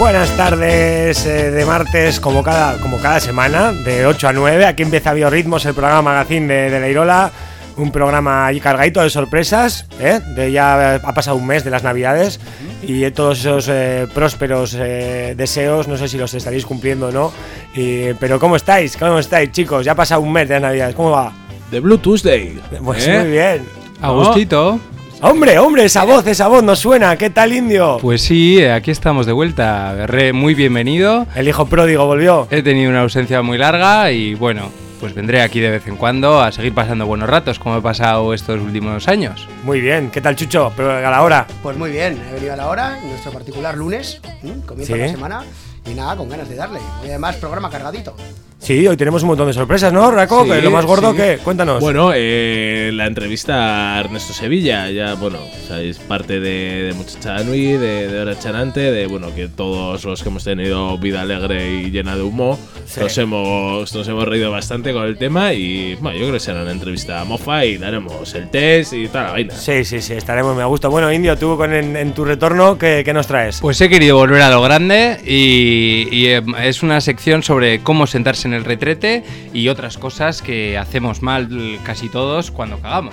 Buenas tardes de martes, como cada semana, de 8 a 9. Aquí empieza Biorritmos, el programa magazine de La Irola. Un programa ahí cargadito de sorpresas, ya ha pasado un mes de las Navidades y todos esos prósperos deseos, no sé si los estaréis cumpliendo o no. Pero ¿cómo estáis? ¿Cómo estáis, chicos? Ya ha pasado un mes de las Navidades, ¿cómo va? De Blue Tuesday. Pues muy bien. Agustito. Hombre, esa voz nos suena. ¿Qué tal, Indio? Pues sí, aquí estamos de vuelta. Muy bienvenido. El hijo pródigo volvió. He tenido una ausencia muy larga y bueno, pues vendré aquí de vez en cuando a seguir pasando buenos ratos, como he pasado estos últimos años. Muy bien. ¿Qué tal, Chucho? Pero a la hora. Pues muy bien, he venido a la hora, nuestro particular lunes, comienza la semana y nada, con ganas de darle. Y además, programa cargadito. Sí, hoy tenemos un montón de sorpresas, ¿no, Raco? Sí, Lo más gordo, sí. ¿qué? Cuéntanos. Bueno, la entrevista a Ernesto Sevilla, ya, bueno, es parte de Muchacha Nui, de Hora Chanante, de, bueno, que todos los que hemos tenido vida alegre y llena de humo, sí. nos hemos reído bastante con el tema y, bueno, yo creo que será una entrevista mofa y daremos el test y toda la vaina. Sí, estaremos muy a gusto. Bueno, Indio, tú en tu retorno, ¿qué nos traes? Pues he querido volver a lo grande y es una sección sobre cómo sentarse en el retrete y otras cosas que hacemos mal casi todos cuando cagamos.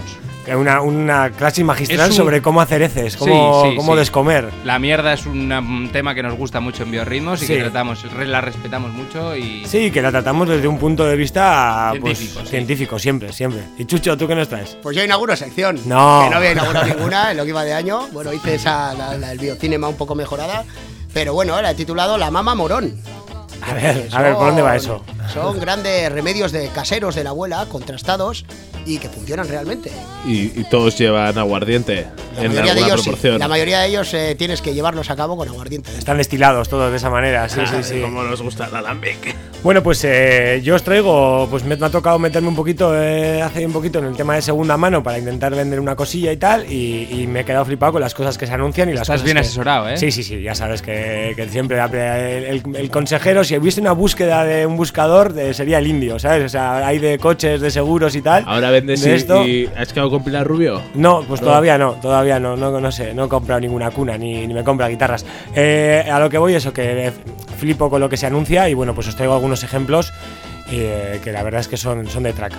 Una clase magistral sobre cómo hacer heces, cómo descomer. La mierda es un tema que nos gusta mucho en Biorritmos y que la respetamos mucho y... Sí, que la tratamos desde un punto de vista científico, siempre. ¿Y Chucho, tú qué nos traes? Pues yo inauguro sección. No. Que no había inaugurado ninguna en lo que iba de año. Bueno, hice la del biocinema un poco mejorada, pero bueno, la he titulado La Mama Morón. A ver, ¿por dónde va eso? Son grandes remedios caseros de la abuela, contrastados y que funcionan realmente. Y todos llevan aguardiente en alguna proporción. Sí. La mayoría de ellos tienes que llevarlos a cabo con aguardiente. Están destilados todos de esa manera, sí. Como nos gusta el alambique. Bueno, pues yo os traigo, pues me ha tocado meterme un poquito, hace un poquito en el tema de segunda mano para intentar vender una cosilla y tal, y me he quedado flipado con las cosas que se anuncian y las Estás cosas bien asesorado, ¿eh? Sí, ya sabes que siempre el consejero, si hubiese una búsqueda de un buscador, sería el Indio, ¿sabes? O sea, hay de coches, de seguros y tal. Ahora vendes y ¿has quedado con Pilar Rubio? No, pues todavía no sé, no he comprado ninguna cuna, ni me compra guitarras. A lo que voy es que flipo con lo que se anuncia y bueno, pues os traigo algunos ejemplos que la verdad es que son de traca.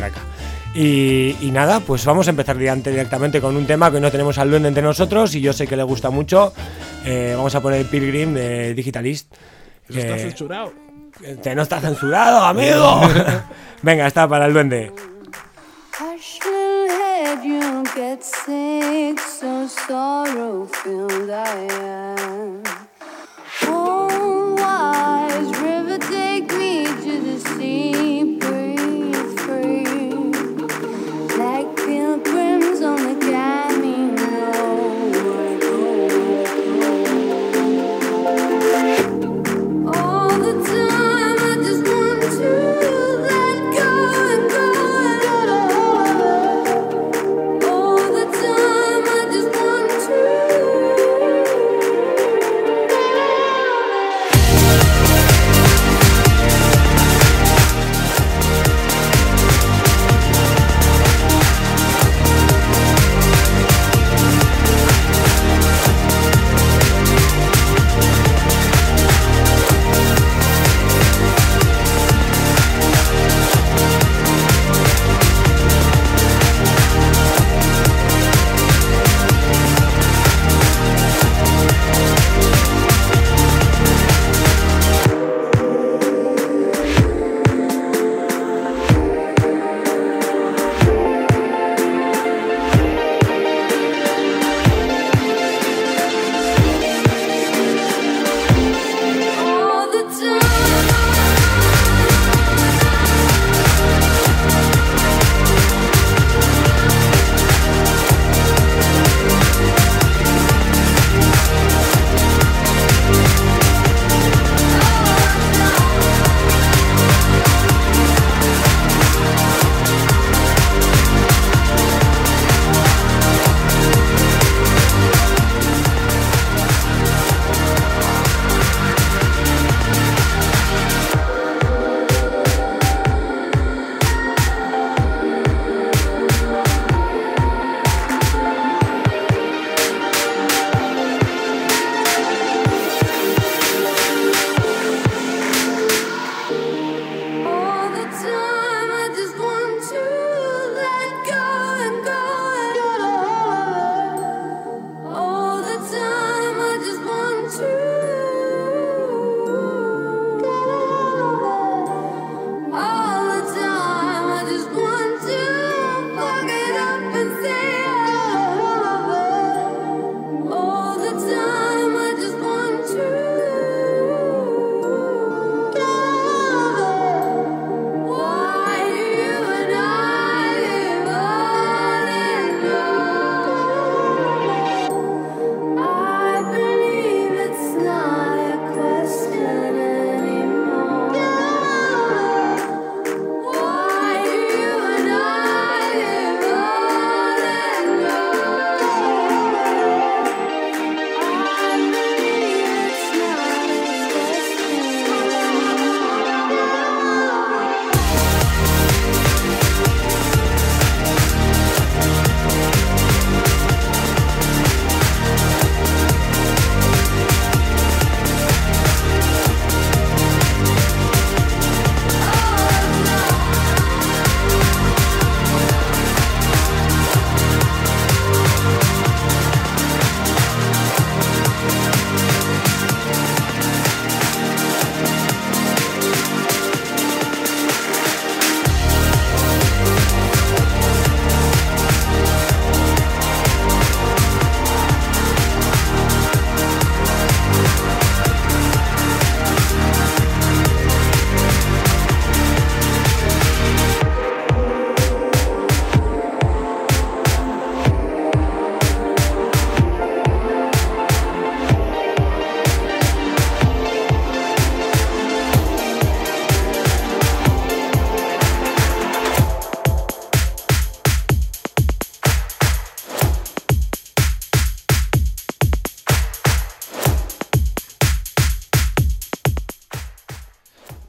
Y nada, pues vamos a empezar directamente con un tema que no tenemos al duende entre nosotros y yo sé que le gusta mucho. Vamos a poner Pilgrim de Digitalist. Eso está censurado. No está censurado, amigo. Venga, está para el duende. Hush, little head, you don't get sick, so sorrow-filled I am. Oh, wise river, take me to the sea, breathe free, like pilgrims on the camino. All the time I just want to let go and go. All the time I just want to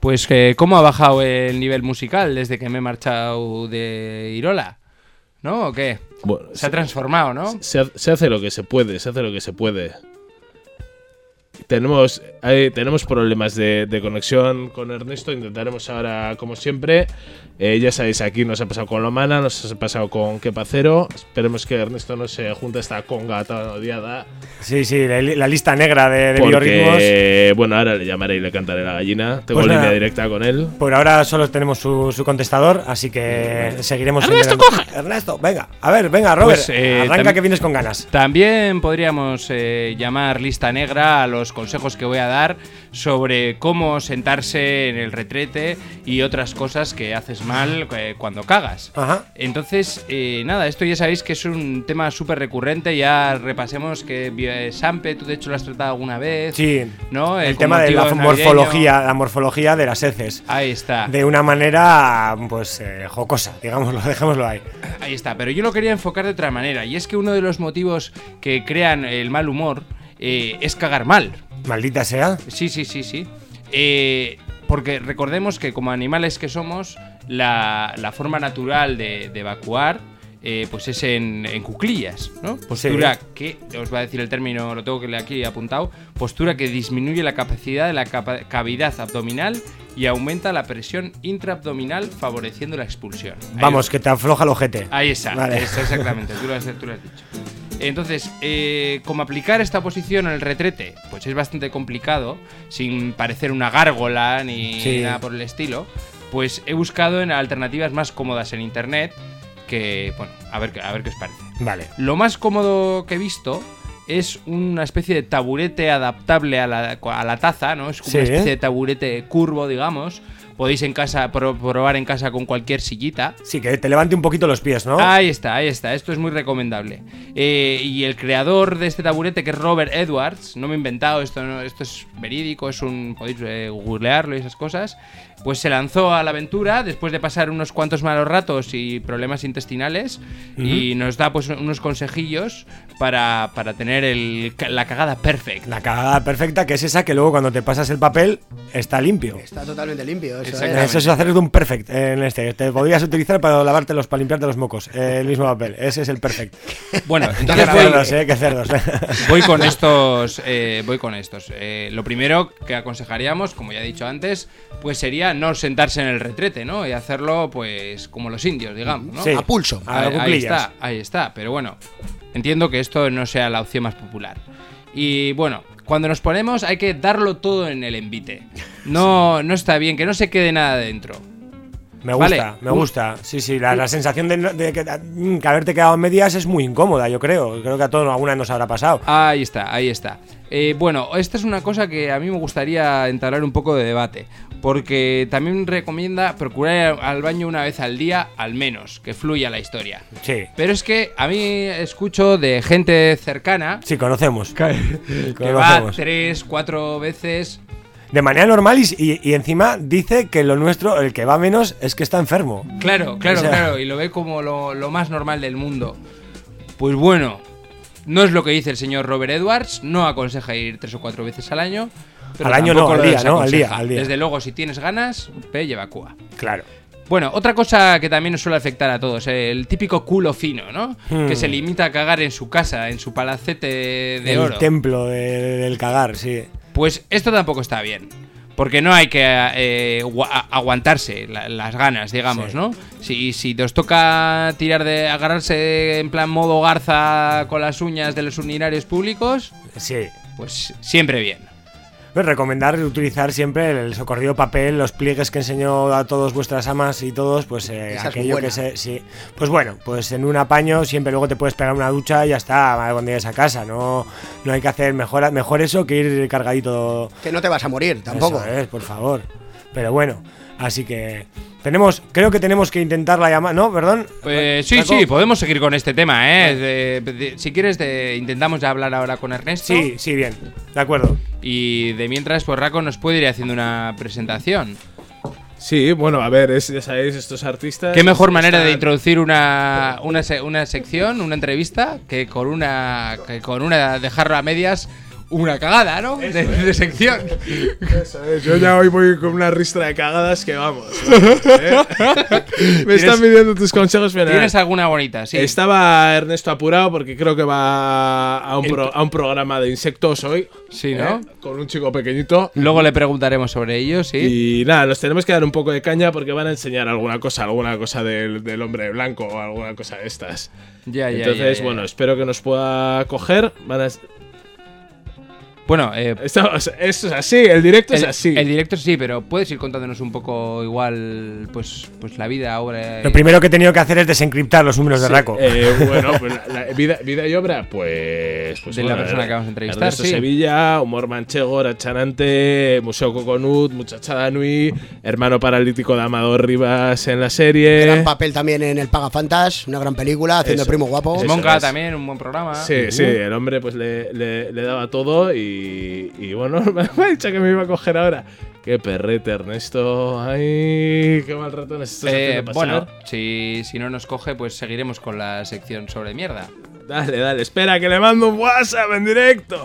Pues, ¿cómo ha bajado el nivel musical desde que me he marchado de Irola? ¿No? ¿O qué? Bueno, Se ha transformado, ¿no? se hace lo que se puede, se hace lo que se puede. Tenemos problemas de conexión con Ernesto. Intentaremos ahora, como siempre. Ya sabéis, aquí nos ha pasado con Lomana, nos ha pasado con Kepacero. Esperemos que Ernesto no se junte a esta conga tan odiada. Sí, la lista negra de Porque, biorritmos. bueno, ahora le llamaré y le cantaré la gallina. Tengo Pues línea nada. directa con él. Por ahora solo tenemos su contestador, así que seguiremos. ¡Ernesto, generando- Ernesto, venga. A ver, venga, Robert. Pues, arranca que vienes con ganas. También podríamos llamar lista negra a los consejos que voy a dar sobre cómo sentarse en el retrete y otras cosas que haces mal cuando cagas. Ajá. Entonces, nada, esto ya sabéis que es un tema súper recurrente. Ya repasemos que Sampe, tú de hecho lo has tratado alguna vez. Sí. ¿No? El Con tema de la motivo navideño. morfología de las heces. Ahí está. De una manera, pues, jocosa, digámoslo, dejémoslo ahí. Ahí está, pero yo lo quería enfocar de otra manera. Y es que uno de los motivos que crean el mal humor es cagar mal. Maldita sea. Sí. Porque recordemos que como animales que somos, la forma natural de evacuar pues es en cuclillas, ¿no? Postura que, os va a decir el término, lo tengo que leer aquí apuntado, postura que disminuye la capacidad de la cavidad abdominal y aumenta la presión intraabdominal favoreciendo la expulsión. Ahí Vamos, que te afloja el ojete. Ahí está, Vale. exactamente, tú lo has dicho. Entonces, ¿cómo aplicar esta posición en el retrete? Pues es bastante complicado, sin parecer una gárgola ni Sí. nada por el estilo. Pues he buscado en alternativas más cómodas en internet, que, bueno, a ver qué os parece. Vale. Lo más cómodo que he visto es una especie de taburete adaptable a la taza, ¿no? Es como Sí. una especie de taburete curvo, digamos. Podéis en casa probar en casa con cualquier sillita. Sí, que te levante un poquito los pies, ¿no? Ahí está. Esto es muy recomendable. Y el creador de este taburete, que es Robert Edwards, no me he inventado, esto es verídico, podéis googlearlo y esas cosas. Pues se lanzó a la aventura después de pasar unos cuantos malos ratos y problemas intestinales. Y nos da pues unos consejillos para tener la cagada perfecta. La cagada perfecta, que es esa que luego cuando te pasas el papel está limpio. Está totalmente limpio. Eso Exactamente. Eso es hacer de un perfect en este. Te podrías utilizar para para limpiarte los mocos. El mismo papel. Ese es el perfect. Bueno, Qué entonces cerdos, qué cerdos. voy con estos. Lo primero que aconsejaríamos, como ya he dicho antes, pues sería no sentarse en el retrete, ¿no? Y hacerlo, pues, como los indios, digamos, ¿no? Sí. A pulso. A las cuclillas. Ahí está. Pero bueno, entiendo que esto no sea la opción más popular. Y bueno, cuando nos ponemos hay que darlo todo en el envite. No está bien, que no se quede nada dentro. Me gusta, Vale. me gusta. Sí, la sensación de que haberte quedado en medias es muy incómoda, yo creo. Creo que a todos alguna nos habrá pasado. Ahí está. Bueno, esta es una cosa que a mí me gustaría entablar un poco de debate. Porque también recomienda procurar ir al baño una vez al día, al menos, que fluya la historia. Sí. Pero es que a mí escucho de gente cercana Sí, conocemos. que va 3, 4 veces. De manera normal y encima dice que lo nuestro, el que va menos, es que está enfermo. Claro, O sea- y lo ve como lo más normal del mundo. Pues bueno, no es lo que dice el señor Robert Edwards, no aconseja ir 3 o 4 veces al año. Pero Al año tampoco no, al lo día, ¿no? Al día, desaconseja. al día. Desde luego, si tienes ganas, ve y evacúa. Claro. Bueno, otra cosa que también nos suele afectar a todos, el típico culo fino, ¿no? Que se limita a cagar en su casa, en su palacete de El oro. templo del cagar, sí. Pues esto tampoco está bien. Porque no hay que aguantarse las ganas, digamos, Sí. ¿no? Si te os toca agarrarse en plan modo garza con las uñas de los urinarios públicos, Sí. pues siempre bien. Pues recomendar utilizar siempre el socorrido papel, los pliegues que enseñó a todos vuestras amas y todos, pues es aquello buena. que se... Sí. Pues bueno, pues en un apaño siempre luego te puedes pegar una ducha y ya está, cuando llegues a casa. No hay que hacer mejor eso que ir cargadito. Que no te vas a morir tampoco. Eso es, por favor. Pero bueno, así que... Creo que tenemos que intentar la llamada... ¿No? ¿Perdón? Sí, Paco. sí, podemos seguir con este tema, ¿eh? Si quieres, intentamos ya hablar ahora con Ernesto. Sí, bien. De acuerdo. Y de mientras, pues Raco nos puede ir haciendo una presentación. Sí, bueno, a ver, ya sabéis, estos artistas. ¿Qué mejor manera de están- introducir una sección, una entrevista, que con una dejarlo a medias una cagada, ¿no? De sección. Eso es, yo ya hoy voy con una ristra de cagadas que vamos. Me están pidiendo tus consejos finales. ¿Tienes alguna bonita? Sí. Estaba Ernesto apurado porque creo que va a un programa de insectos hoy. Sí, ¿no? Con un chico pequeñito. Luego le preguntaremos sobre ello, sí. Y nada, nos tenemos que dar un poco de caña porque van a enseñar alguna cosa del hombre blanco o alguna cosa de estas. Entonces, bueno, espero que nos pueda coger. Bueno, esto es así, el directo es así. El directo sí, pero puedes ir contándonos un poco igual, pues la vida, obra. Lo primero que he tenido que hacer es desencriptar los números de Raco. Bueno, pues la vida y obra, pues de la persona que vamos a entrevistar. Ernesto sí. Sevilla, humor manchego, rachanante, Museo Coconut, Muchachada Nui, hermano paralítico de Amador Rivas en la serie. Gran papel también en El Pagafantas, una gran película, haciendo Eso, el primo guapo. eso. Monca es. también, un buen programa. Sí, el hombre pues le daba todo y bueno, me ha dicho que me iba a coger ahora. Qué perrete, Ernesto. Ay, qué mal rato nos estás haciendo pasar. Bueno, si no nos coge, pues seguiremos con la sección sobre mierda. Dale, espera, que le mando un WhatsApp en directo.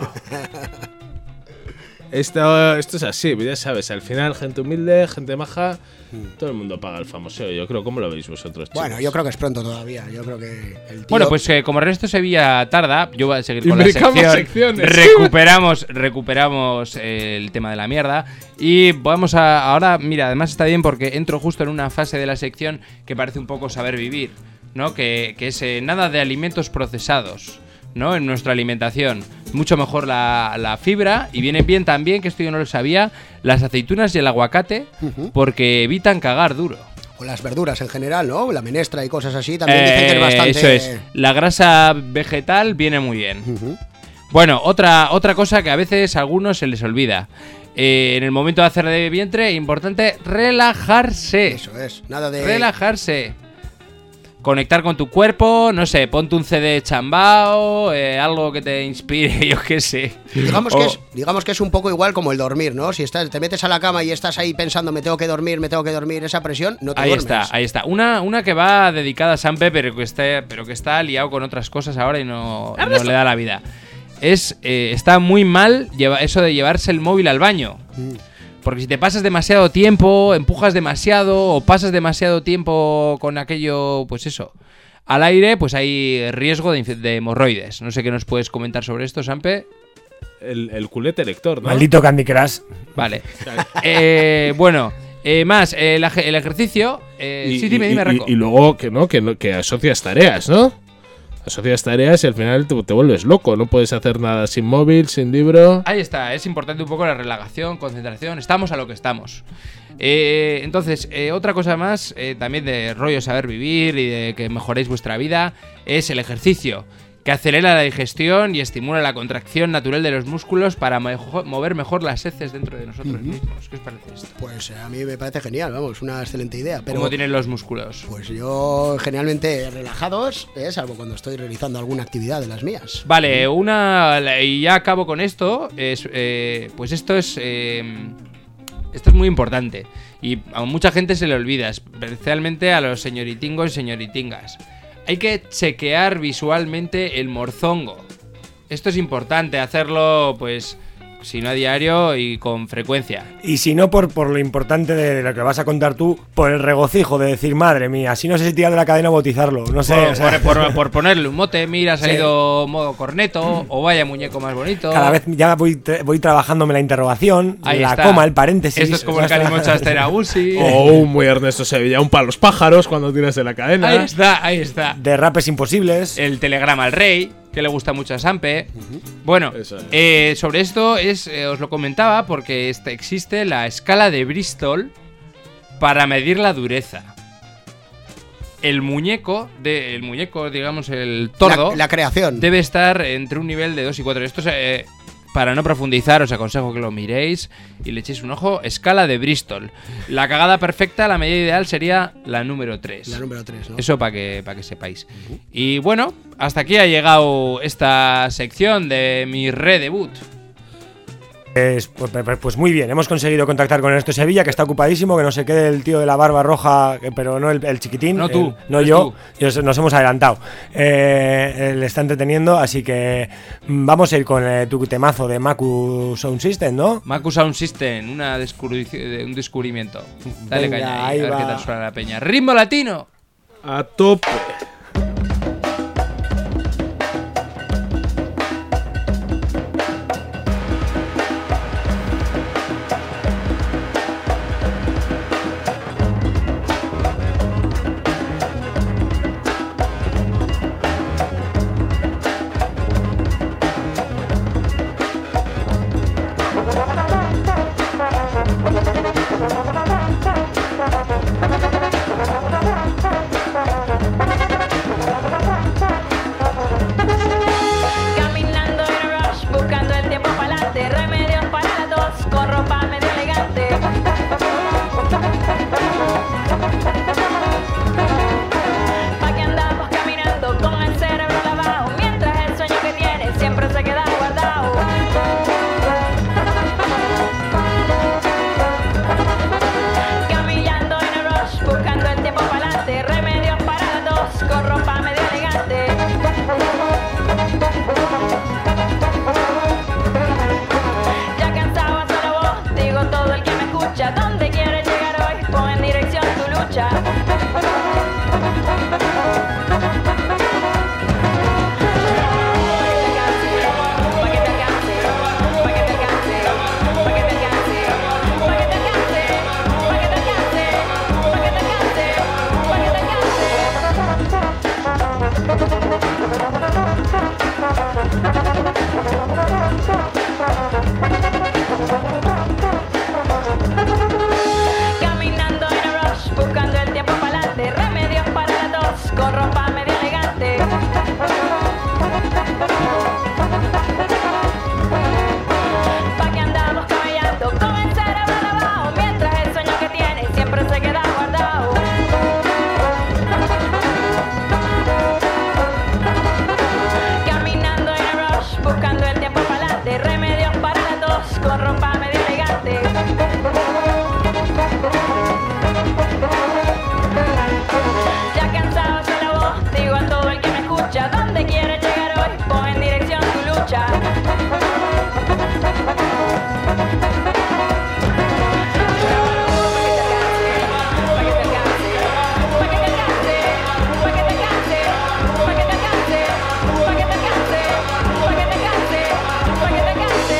Esto es así, ya sabes, al final gente humilde, gente maja, todo el mundo paga el famoso. Yo creo, ¿cómo lo veis vosotros, chicos? Bueno, yo creo que es pronto todavía. Yo creo que el tío... Bueno, pues como Ernesto Sevilla tarda, yo voy a seguir con la Imbricamos sección. secciones. Recuperamos el tema de la mierda. Y vamos ahora, mira, además está bien porque entro justo en una fase de la sección que parece un poco saber vivir, ¿no? Que es nada de alimentos procesados, ¿no? En nuestra alimentación. Mucho mejor la fibra. Y viene bien también, que esto yo no lo sabía, las aceitunas y el aguacate, porque evitan cagar duro. O las verduras en general, ¿no? La menestra y cosas así también dicen que es bastante... Eso es. La grasa vegetal viene muy bien. Bueno, otra cosa que a veces a algunos se les olvida. En el momento de hacer de vientre, importante relajarse. Eso es. Nada de... Relajarse. Conectar con tu cuerpo, no sé, ponte un CD chambao, algo que te inspire, yo qué sé. Digamos que es un poco igual como el dormir, ¿no? Si te metes a la cama y estás ahí pensando me tengo que dormir, esa presión, no te duermes. Ahí está. Una que va dedicada a Sampe, pero que está liado con otras cosas ahora y no le da la vida. Está muy mal eso de llevarse el móvil al baño. Porque si te pasas demasiado tiempo, empujas demasiado o pasas demasiado tiempo con aquello, pues eso, al aire, pues hay riesgo de hemorroides. No sé qué nos puedes comentar sobre esto, Sampe. El culete lector, ¿no? Maldito Candy Crush. Vale. Bueno, más, el ejercicio. Sí, dime, Raco. Y luego que asocias tareas, ¿no? Asocias tareas y al final te vuelves loco. No puedes hacer nada sin móvil, sin libro. Ahí está, es importante un poco la relajación, concentración. Estamos a lo que estamos. Entonces, otra cosa más, también de rollo saber vivir y de que mejoréis vuestra vida, es el ejercicio, que acelera la digestión y estimula la contracción natural de los músculos para mover mejor las heces dentro de nosotros mismos. ¿Qué os parece esto? Pues a mí me parece genial, vamos, una excelente idea. Pero ¿cómo tienen los músculos? Pues yo generalmente relajados, salvo cuando estoy realizando alguna actividad de las mías. Vale, y ya acabo con esto. Pues esto es muy importante y a mucha gente se le olvida, especialmente a los señoritingos y señoritingas. Hay que chequear visualmente el morzongo. Esto es importante, hacerlo, pues, si no a diario y con frecuencia. Y si no por lo importante de lo que vas a contar tú, por el regocijo de decir, madre mía, si no sé si tirar de la cadena o bautizarlo. No sé. Por ponerle un mote, mira, ha salido modo corneto, o vaya muñeco más bonito. Cada vez ya voy trabajándome la interrogación, Ahí la está. coma, el paréntesis. Esto es como el Calimocha Asterabusi. O un muy Ernesto Sevilla, un para los pájaros cuando tiras de la cadena. Ahí está. Derrapes imposibles. El telegrama al rey, que le gusta mucho a Sampe. Bueno, sobre esto os lo comentaba porque existe la escala de Bristol para medir la dureza. El muñeco, digamos, el tordo, la creación, debe estar entre un nivel de 2 y 4. Esto es, para no profundizar, os aconsejo que lo miréis y le echéis un ojo. Escala de Bristol. La cagada perfecta, la medida ideal sería la número 3. La número 3, ¿no? Eso para que sepáis. Y bueno, hasta aquí ha llegado esta sección de mi redebut. Pues muy bien, hemos conseguido contactar con Ernesto Sevilla, que está ocupadísimo, que no se quede el tío de la barba roja, pero no el chiquitín. No tú, no eres yo. tú. Nos hemos adelantado. Le está entreteniendo, así que vamos a ir con tu temazo de Maku Sound System, ¿no? Maku Sound System, un descubrimiento. Dale Venga, caña ahí ahí, a ver va. qué tal suena la peña. ¡Ritmo latino! A tope. Caminando en un rush, buscando el tiempo para adelante, remedios para la tos, con ropa medio elegante. Pa' que andamos caminando con el cerebro lavado, mientras el sueño que tienes siempre se queda guardado. Caminando en un rush, buscando el tiempo para adelante, remedios para la tos, con ropa medio elegante. Ya cansado solo vos, digo todo el que me escucha. ¿Dónde quieres llegar hoy? Pon en dirección tu lucha. Pa' que te alcance, pa' que te alcance, pa' que te alcance, pa' que te alcance, pa' que te alcance, pa' que te alcance, pa' que te Caminando en un rush, buscando el tiempo para adelante, remedios para la tos, con ropa medio elegante. Pa' que andamos camellando con el cerebro lavado, mientras el sueño que tienes siempre se queda guardado. Caminando en un rush, buscando el tiempo para adelante, remedios para la tos, con ropa medio elegante. Ya cansado solo vos, digo a todo el que me escucha. ¿Dónde quieres llegar hoy? Pon en dirección tu lucha. Pa' que te alcance, pa' que te alcance, pa' que te alcance, pa' que te alcance, pa' que te alcance, pa' que te alcance, pa' que te alcance.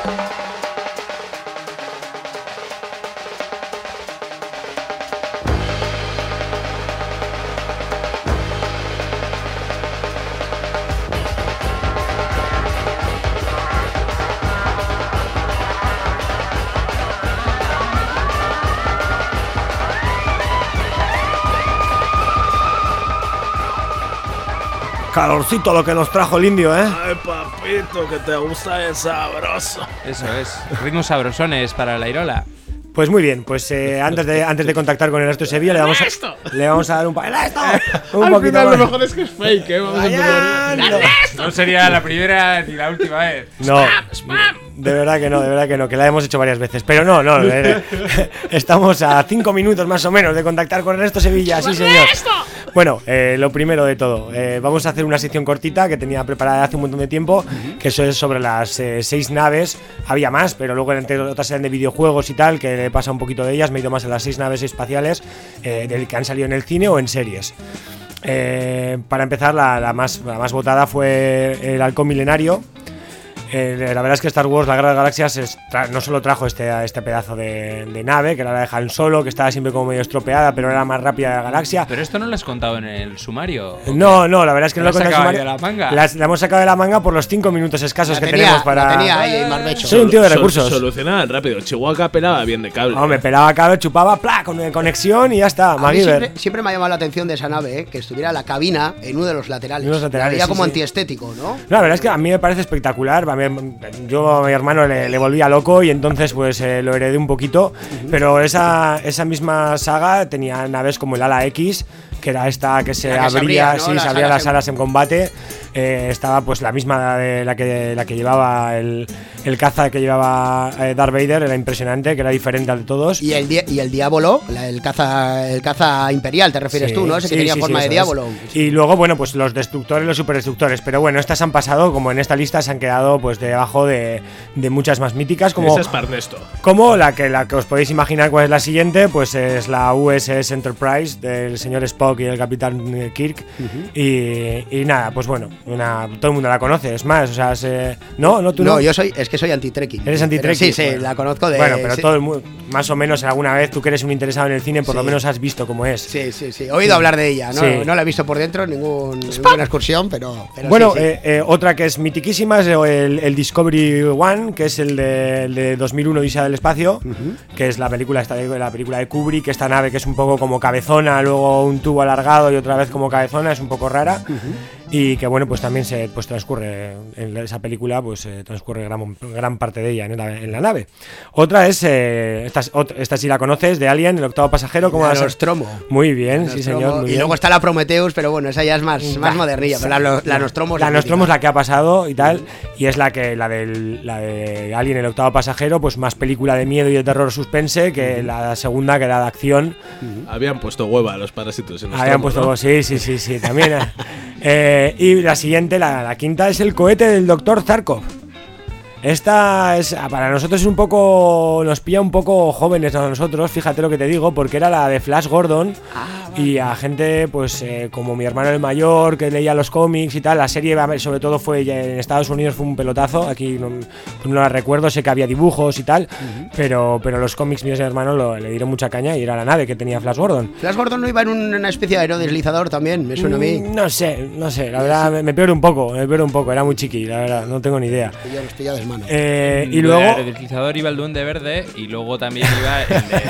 Calorcito lo que nos trajo el indio, ¿eh? Ay, papito, que te gusta el sabroso. Eso es. Ritmos sabrosones para la Irola. Pues muy bien, pues antes de contactar con Ernesto Sevilla le vamos a dar un Al poquito final más. lo mejor es que es fake, ¿eh? Vamos a Vaya, empezar. No sería la primera ni la última vez. No, de verdad que no, que la hemos hecho varias veces. Pero no, estamos a 5 minutos más o menos de contactar con Ernesto Sevilla, sí señor. Bueno, lo primero de todo, vamos a hacer una sección cortita que tenía preparada hace un montón de tiempo, que eso es sobre las 6 naves. Había más, pero luego entre otras eran de videojuegos y tal, que le pasa un poquito de ellas. Me he ido más a las 6 naves espaciales del que han salido en el cine o en series. Para empezar, la más votada fue el Halcón Milenario. La verdad es que Star Wars, la Guerra de las Galaxias, no solo trajo este pedazo de nave, que era la de Han Solo, que estaba siempre como medio estropeada, pero era la más rápida de la galaxia. Pero esto no lo has contado en el sumario. ¿o No, qué? la verdad es que no lo he ¿Lo has contado sacado en de la manga? La hemos sacado de la manga por los 5 minutos escasos que tenemos para. La tenía ahí en Marbecho. Soy un tío de recursos. Solucionaban rápido. Chihuahua pelaba bien de cable. Me pelaba cable, chupaba, ¡plá! Con conexión y ya está. A mí MacGyver. siempre me ha llamado la atención de esa nave, que estuviera la cabina en uno de los laterales. En uno de los laterales, La veía sí, como sí. antiestético, ¿no? La verdad es que a mí me parece espectacular. Yo a mi hermano le volvía loco y entonces pues lo heredé un poquito. Pero esa misma saga tenía naves como el Ala X, que era esta que se La que se abría, abría, ¿no? sí, Las se abría alas las en- alas en combate. estaba pues la misma de la que llevaba el caza que llevaba Darth Vader, era impresionante, que era diferente al de todos. Y el diablo, el caza imperial, te refieres tú, ¿no? Ese que tenía forma de eso diablo. es. Y luego, bueno, pues los destructores, los superdestructores. Pero bueno, estas han pasado, como en esta lista, se han quedado pues debajo de muchas más míticas, como, Esa es para Ernesto. como la que os podéis imaginar cuál es la siguiente, pues es la USS Enterprise del señor Spock y el capitán Kirk. Y nada, pues bueno, todo el mundo la conoce, es más, o sea, tú no. Yo soy anti-trekking. ¿Eres anti-trekking? Sí, Bueno. la conozco de... Bueno, pero sí. todo el mundo, más o menos alguna vez tú que eres un interesado en el cine, por lo Sí. menos has visto cómo es. Sí. He oído hablar de ella, ¿no? Sí. No la he visto por dentro, ninguna excursión, pero Bueno, sí. otra que es mitiquísima es el Discovery One, que es el de 2001 Odisea del Espacio, que es la película de Kubrick, esta nave que es un poco como cabezona, luego un tubo alargado y otra vez como cabezona, es un poco rara. Y que bueno, pues también se transcurre en esa película, pues transcurre gran parte de ella en la nave. Otra es esta sí la conoces, de Alien, el octavo pasajero, como La Nostromo. Muy bien, La sí Nostromo. señor, muy Y bien. luego está la Prometheus, pero bueno, esa ya es más modernilla. Pero la Nostromo La Nostromo es la que ha pasado y tal, y es la de Alien, el octavo pasajero, pues más película de miedo y de terror suspense que la segunda, que era de acción. Habían puesto hueva a los parásitos en los Habían tromos, puesto, ¿no? sí, también. Y la siguiente, la quinta, es el cohete del Dr. Zarkov. Esta es para nosotros es un poco, nos pilla un poco jóvenes a nosotros, fíjate lo que te digo, porque era la de Flash Gordon. Y a gente pues como mi hermano el mayor, que leía los cómics y tal. La serie sobre todo fue en Estados Unidos, fue un pelotazo. Aquí no la recuerdo, sé que había dibujos y tal, pero los cómics míos y mi hermano le dieron mucha caña y era la nave que tenía Flash Gordon. Flash Gordon no iba en una especie de aerodeslizador también, me suena a mí. No sé, la verdad me pierdo un poco, era muy chiqui, la verdad, no tengo ni idea. Yo los pillaba de mano. Y luego... El deslizador iba el Duende Verde y luego también iba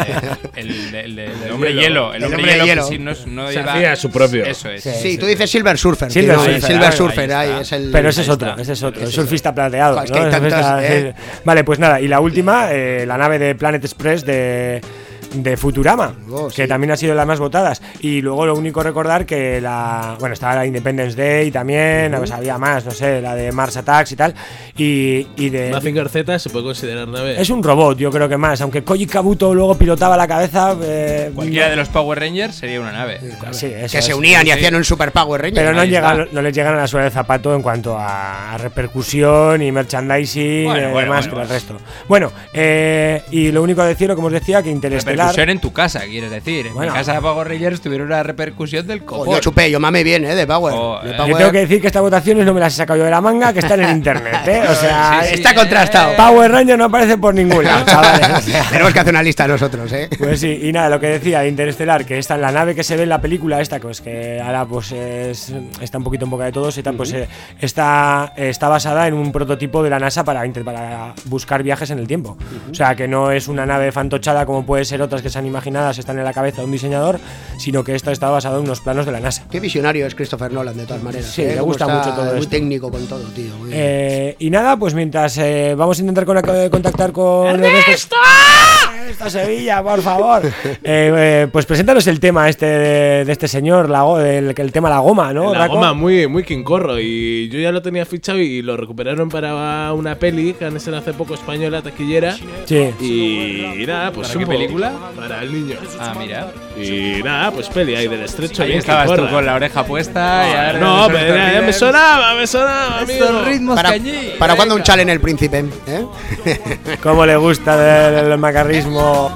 el hombre hielo. El hombre hielo, que sí, no Se iba... hacía su propio. Eso es. Sí, tú dices Silver Surfer. Silver tío, Surfer, Silver ahí Surfer, está. ahí es el... Pero ese es Ahí otro, está. el surfista plateado, Jo, es ¿no? que hay tantos, Sí. Vale, pues nada, y la última, la nave de Planet Express de Futurama, Oh, que sí. también ha sido de las más votadas. Y luego lo único recordar que estaba la Independence Day también, pues había más, no sé, la de Mars Attacks y tal. Y de... Mazinger Z se puede considerar nave. Es un robot, yo creo que más, aunque Koji Kabuto luego pilotaba la cabeza. Cualquiera de los Power Rangers sería una nave. Sí, eso Que es. se unían y hacían un Super Power Ranger. Pero Ahí está. no les llegan a la suela del zapato en cuanto a repercusión y merchandising más que el resto. Bueno, y lo único a decir, como os decía, que Interestelar. Repercusión en tu casa, quieres decir. En Bueno. mi casa de Power Rangers tuvieron una repercusión del Oh, copón. yo chupé, yo mame bien, de Power. Oh, De yo Yo Power. tengo que decir que estas votaciones no me las he sacado yo de la manga, que están en internet, O sea, Sí, sí, está contrastado. Power Ranger no aparece por ningún lado, chavales. O sea, Tenemos que hacer una lista nosotros, pues sí, y nada, lo que decía de Interestelar, que esta la nave que se ve en la película esta, pues que ahora pues está un poquito en boca de todos y tal, pues está basada en un prototipo de la NASA para buscar viajes en el tiempo. O sea, que no es una nave fantochada como puede ser otras que se han imaginado, están en la cabeza de un diseñador, sino que esta está basada en unos planos de la NASA. Qué visionario es Christopher Nolan, de todas maneras. Sí, me Cómo gusta está mucho todo muy esto. técnico con todo, tío. muy bien. Y nada, pues mientras vamos a intentar contactar con Ernesto Sevilla, por favor. Pues preséntanos el tema de este señor, el tema La Goma, ¿no? La Raco? goma muy quincorro. Y yo ya lo tenía fichado y lo recuperaron para una peli que han hecho hace poco española, taquillera. Sí. Y nada, pues ¿Para qué un poco película? Para el niño. Ah, mira. Y nada, pues peli ahí del estrecho. Ahí bien estabas tú quincorra. con la oreja puesta y ahora No, estos pero ya me ritmos- sonaba, amigo. Estos ritmos ¿Para, cañí. ¿Para cuándo un challenge el príncipe? ¿Eh? ¿Cómo le gusta el macarrismo?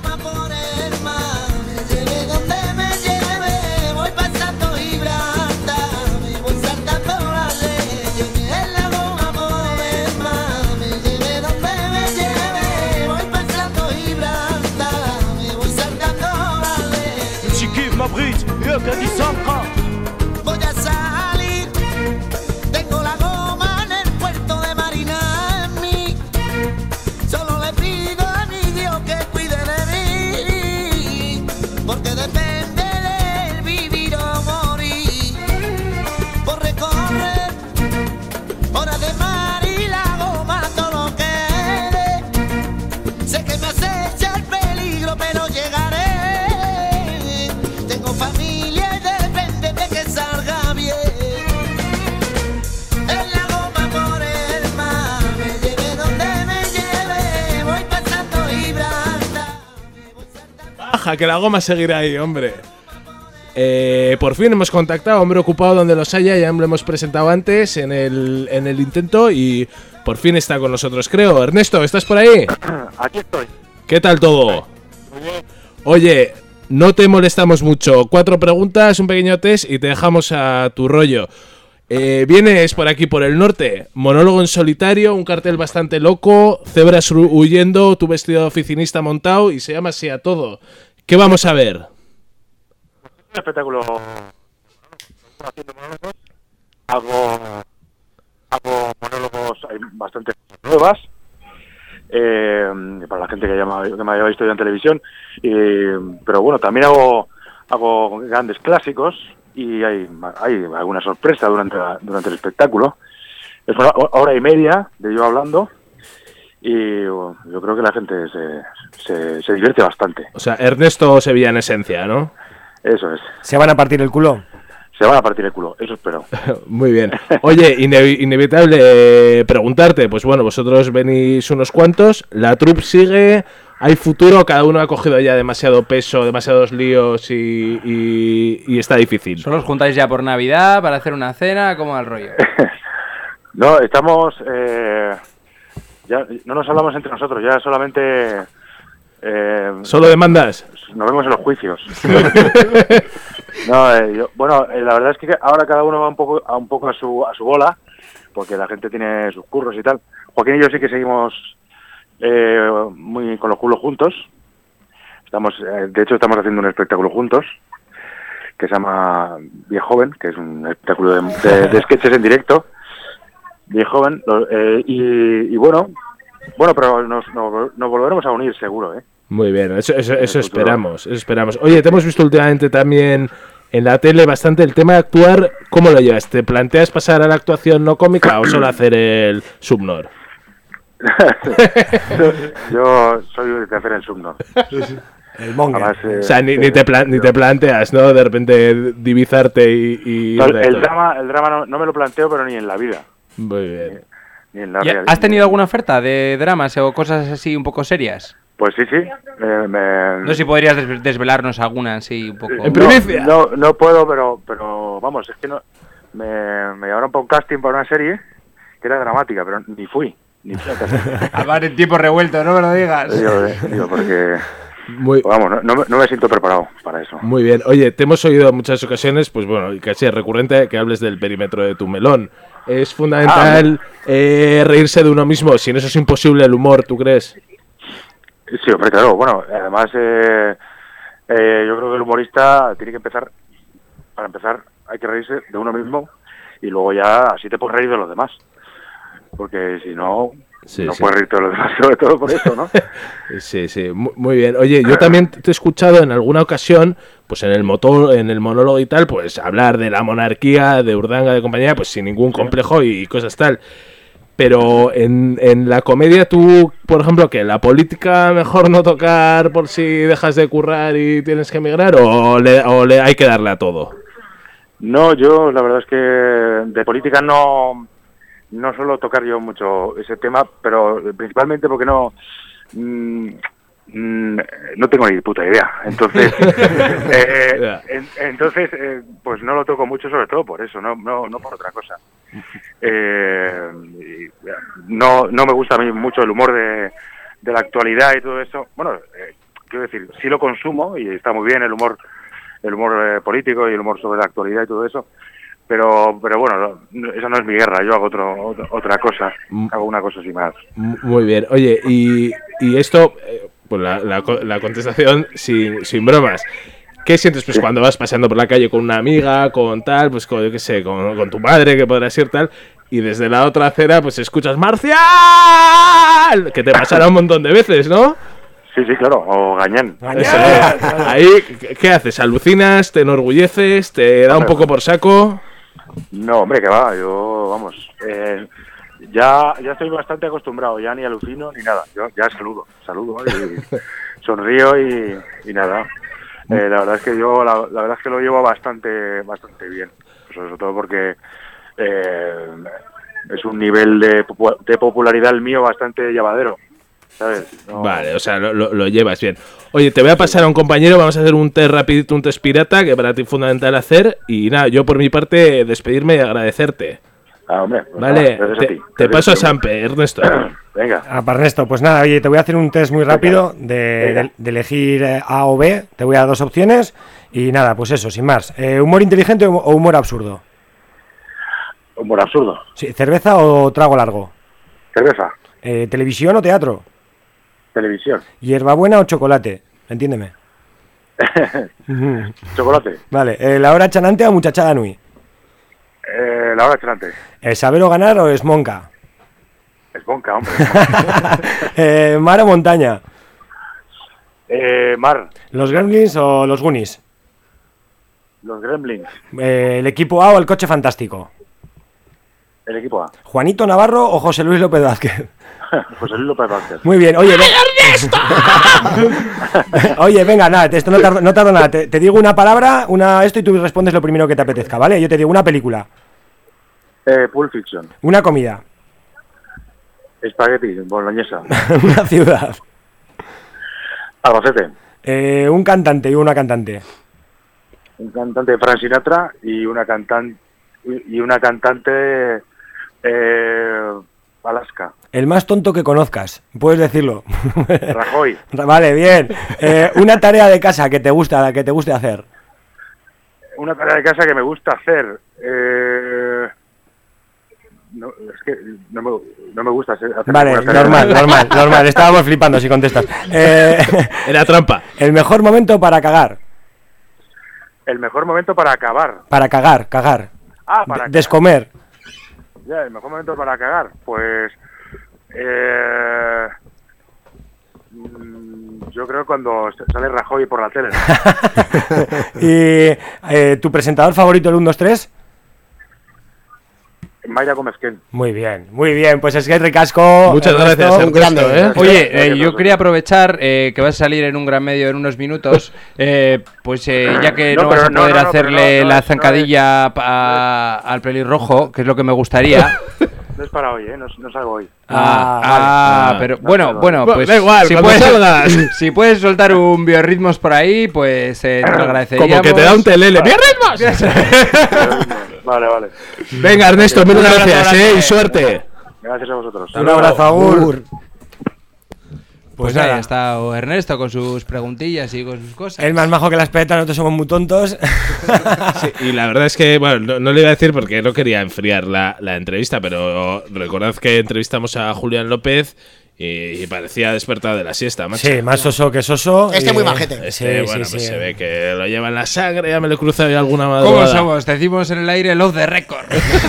Voy pasando Gibraltar, me voy saltando la ley, en la goma por el mar, me lleve donde me lleve. Voy pasando Gibraltar, me voy saltando la ley. Chiquif m'abrite, mieux que 10 francs. Voy a salir, tengo la goma en el puerto de Marina en mí. Solo le pido a mi Dios que cuide de mí. que la goma seguirá ahí, hombre. Por fin hemos contactado a hombre ocupado donde los haya, ya lo hemos presentado antes en el intento y por fin está con nosotros, creo. Ernesto, ¿estás por ahí? Aquí estoy. ¿Qué tal todo? Muy bien. Oye, no te molestamos mucho. 4 preguntas, un pequeño test y te dejamos a tu rollo. Vienes por aquí, por el norte. Monólogo en solitario, un cartel bastante loco, cebras huyendo, tu vestido de oficinista montado y se llama así a todo. ¿Qué vamos a ver? Un espectáculo. Haciendo monólogos. Hago monólogos, hay bastantes nuevas. Para la gente que me haya visto ya en televisión. Pero bueno, también hago grandes clásicos. Y hay alguna sorpresa durante el espectáculo. Es una hora y media de yo hablando y bueno, yo creo que la gente se divierte bastante. O sea, Ernesto Sevilla en esencia, ¿no? Eso es. ¿Se van a partir el culo? Se van a partir el culo, eso espero. Muy bien. Oye, inevitable preguntarte, pues bueno, vosotros venís unos cuantos, la troupe sigue... ¿Hay futuro? Cada uno ha cogido ya demasiado peso, demasiados líos y está difícil. ¿Solo os juntáis ya por Navidad para hacer una cena? ¿Cómo va el rollo? No, estamos... ya no nos hablamos entre nosotros, ya solamente... ¿Solo demandas? Nos vemos en los juicios. No, la verdad es que ahora cada uno va un poco a su bola, porque la gente tiene sus curros y tal. Joaquín y yo sí que seguimos... muy con los culos juntos. De hecho estamos haciendo un espectáculo juntos que se llama Viejo Joven, que es un espectáculo de sketches en directo. Viejo Joven, y bueno, pero nos volveremos a unir seguro, Muy bien, eso esperamos, eso esperamos. Oye, te hemos visto últimamente también en la tele bastante el tema de actuar. ¿Cómo lo llevas? ¿Te planteas pasar a la actuación no cómica o solo hacer el subnor? Yo soy de hacer el subno. El monger. Además, O sea, ni te planteas, ¿no? De repente divisarte y no, el drama no me lo planteo, pero ni en la vida. Muy bien. Ni en la ¿Y realidad. ¿Has tenido alguna oferta de dramas o cosas así un poco serias? Pues sí. No sé si podrías desvelarnos alguna así un poco. En primicia. No puedo, pero vamos, es que no me llamaron para un casting para una serie que era dramática, pero ni fui. Hablar en tiempo revuelto, no me lo digas. Digo, porque vamos, no me siento preparado para eso. Muy bien. Oye, te hemos oído en muchas ocasiones, pues bueno, y casi es recurrente que hables del perímetro de tu melón. Es fundamental reírse de uno mismo, sin eso es imposible el humor, ¿tú crees? Sí, hombre, claro. Bueno, además yo creo que el humorista tiene que empezar, para empezar hay que reírse de uno mismo y luego ya así te puedes reír de los demás. Porque si no, no puedes reírte de los demás, sobre todo por eso, ¿no? Sí, muy bien. Oye, yo también te he escuchado en alguna ocasión, pues en el monólogo y tal, pues hablar de la monarquía, de Urdanga, de compañía, pues sin ningún complejo y cosas tal. Pero en la comedia tú, por ejemplo, ¿que la política mejor no tocar por si dejas de currar y tienes que emigrar o le hay que darle a todo? No, yo la verdad es que de política no suelo tocar yo mucho ese tema, pero principalmente porque no tengo ni puta idea. Entonces, pues no lo toco mucho, sobre todo por eso, no por otra cosa. No me gusta a mí mucho el humor de la actualidad y todo eso. Bueno, quiero decir, sí lo consumo y está muy bien el humor político y el humor sobre la actualidad y todo eso. Pero bueno, esa no es mi guerra, yo hago otra cosa, hago una cosa así más. Muy bien, oye, y esto, pues la contestación sin bromas. ¿Qué sientes pues cuando vas paseando por la calle con una amiga, con tal, pues con, yo qué sé, con tu madre, que podrá ser tal, y desde la otra acera pues escuchas ¡Marcial! Que te pasará un montón de veces, ¿no? Sí, claro, o Gañán. Ahí, ¿qué haces? ¿Alucinas? ¿Te enorgulleces? ¿Te da un poco por saco? No, hombre, que va, yo, vamos, ya estoy bastante acostumbrado, ya ni alucino ni nada, yo ya saludo y sonrío y nada. La verdad es que yo, la verdad es que lo llevo bastante bien, sobre todo porque es un nivel de popularidad el mío bastante llevadero. ¿sabes? No- Vale, o sea, lo llevas bien. Oye, te voy a pasar a un compañero, vamos a hacer un test rapidito, un test pirata, que para ti es fundamental hacer. Y nada, yo por mi parte, despedirme y agradecerte. Hombre, pues Vale, nada, gracias a ti. te paso a Sampe, Ernesto. Venga. Para Ernesto, pues nada, oye, te voy a hacer un test muy rápido de elegir A o B. Te voy a dar 2 opciones. Y nada, pues eso, sin más. ¿Humor inteligente o humor absurdo? Humor absurdo. Sí, ¿cerveza o trago largo? Cerveza. ¿Televisión o teatro? Televisión. ¿Hierbabuena o chocolate? Entiéndeme. Ujú. Chocolate. Vale, ¿la hora chanante o muchachada nui? La hora excelente. ¿Saber o ganar o es monca? Es bonca, hombre. ¿Mar o montaña? Mar. ¿Los Gremlins o los Goonies? Los Gremlins. ¿El equipo A o el coche fantástico? El equipo A. ¿Juanito Navarro o José Luis López Vázquez? José Luis López Vázquez. Muy bien, oye, oye, venga, nada, esto no tardo nada. Te digo una palabra, esto y tú respondes lo primero que te apetezca, ¿vale? Yo te digo una película, Pulp Fiction. una comida, Espagueti, boloñesa. una ciudad, Albacete. un cantante y una cantante, Un cantante, Frank Sinatra, y una cantante Alaska. el más tonto que conozcas, puedes decirlo. Rajoy. Vale, bien. Una tarea de casa que te guste hacer. Una tarea de casa que me gusta hacer. No, es que no me gusta hacer Vale, ninguna tarea. normal. Estábamos flipando si contestas. Era trampa. El mejor momento para cagar. El mejor momento para acabar. Para cagar. Ah, para Descomer. Ya, el mejor momento para cagar. Pues... yo creo cuando sale Rajoy por la tele. ¿Y tu presentador favorito del 1, 2, 3? Mayra Gómez Ken. Muy bien. Pues es que Ricasco. Muchas gracias, Ernesto, Ernesto, ¿eh? Oye, yo quería aprovechar que vas a salir en un gran medio en unos minutos, pues ya que no vas a poder hacerle la zancadilla al pelirrojo, que es lo que me gustaría. No es para hoy, no salgo hoy. Pero bueno, pues da igual, si cuando puedes, salgas. si puedes soltar un biorritmos por ahí, pues te lo agradeceríamos. Como que te da un telele. ¡Biorritmos! Vale. Venga, Ernesto, mil Un abrazo gracias, grande. y suerte. Gracias a vosotros. Un abrazo, Agur. Pues nada. ahí ha estado Ernesto con sus preguntillas y con sus cosas. El más majo que las petas, nosotros somos muy tontos. Sí, y la verdad es que, bueno, no le iba a decir porque no quería enfriar la entrevista, pero recordad que entrevistamos a Julián López y parecía despertado de la siesta, macho. Sí, más soso que soso. Este muy majete. Este, Sí, bueno, sí, pues sí. se ve que lo lleva en la sangre, ya me lo he cruzado ya alguna ¿Cómo madrugada. somos? Decimos en el aire love the record.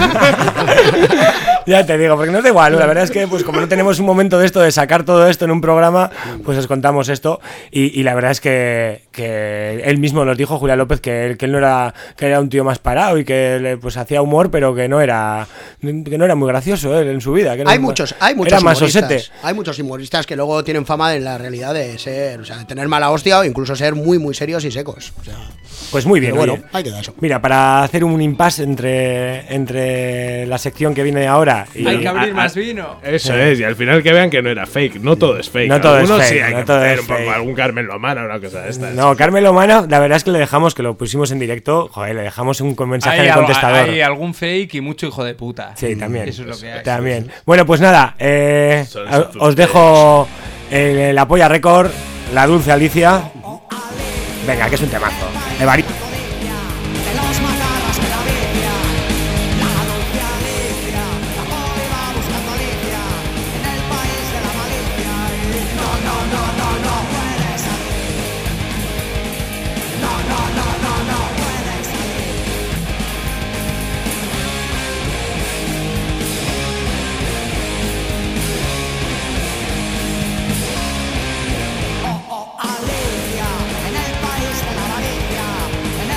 Ya te digo, porque no es da igual. La verdad es que, pues como no tenemos un momento de esto, de sacar todo esto en un programa, pues os contamos esto. Y la verdad es que él mismo nos dijo, Julián López, que él no era, que era un tío más parado y que pues hacía humor, pero que no era muy gracioso él en su vida. Que no- Hay muchos era más humoristas. osete. Hay muchos humoristas que luego tienen fama en la realidad de ser, o sea, de tener mala hostia o incluso ser muy, muy serios y secos. O sea, Pues muy bien, pero bueno, oye. ahí queda eso. Mira, para hacer un impasse entre la sección que viene ahora y Hay que abrir más vino. Eso es, y al final que vean que no era fake, no todo es fake. No todo es Algunos fake, sí hay no que todo meter es un poco fake. algún Carmen Lomana o una cosa de estas. No, Carmen Lomana, la verdad es que le dejamos, que lo pusimos en directo, joder, le dejamos un mensaje en el contestador. Hay algún fake y mucho hijo de puta. Sí, también. Eso es lo que hay. También. Bueno, pues nada, Son os dejo el Apoya Record, la Dulce Alicia. Venga, que es un temazo. Evaristo. En el país de la avaricia, en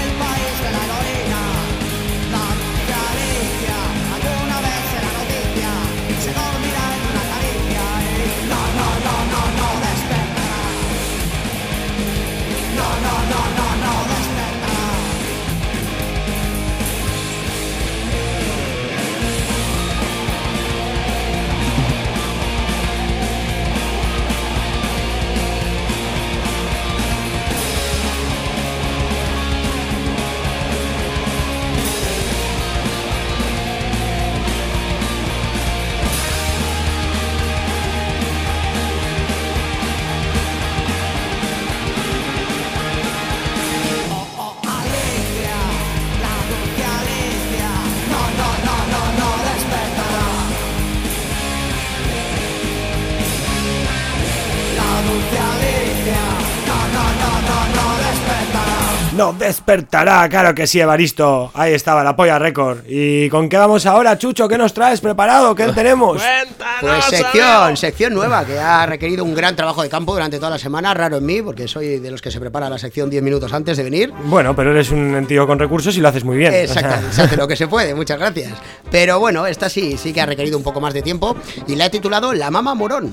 no despertará. Claro que sí, Evaristo. Ahí estaba la polla récord. ¿Y con qué vamos ahora, Chucho? ¿Qué nos traes preparado? ¿Qué tenemos? Pues sección nueva que ha requerido un gran trabajo de campo durante toda la semana. Raro en mí, porque soy de los que se prepara la sección 10 minutos antes de venir. Bueno, pero eres un tío con recursos y lo haces muy bien. Exactamente, se hace lo que se puede, muchas gracias. Pero bueno, esta sí que ha requerido un poco más de tiempo y la he titulado La Mama Morón.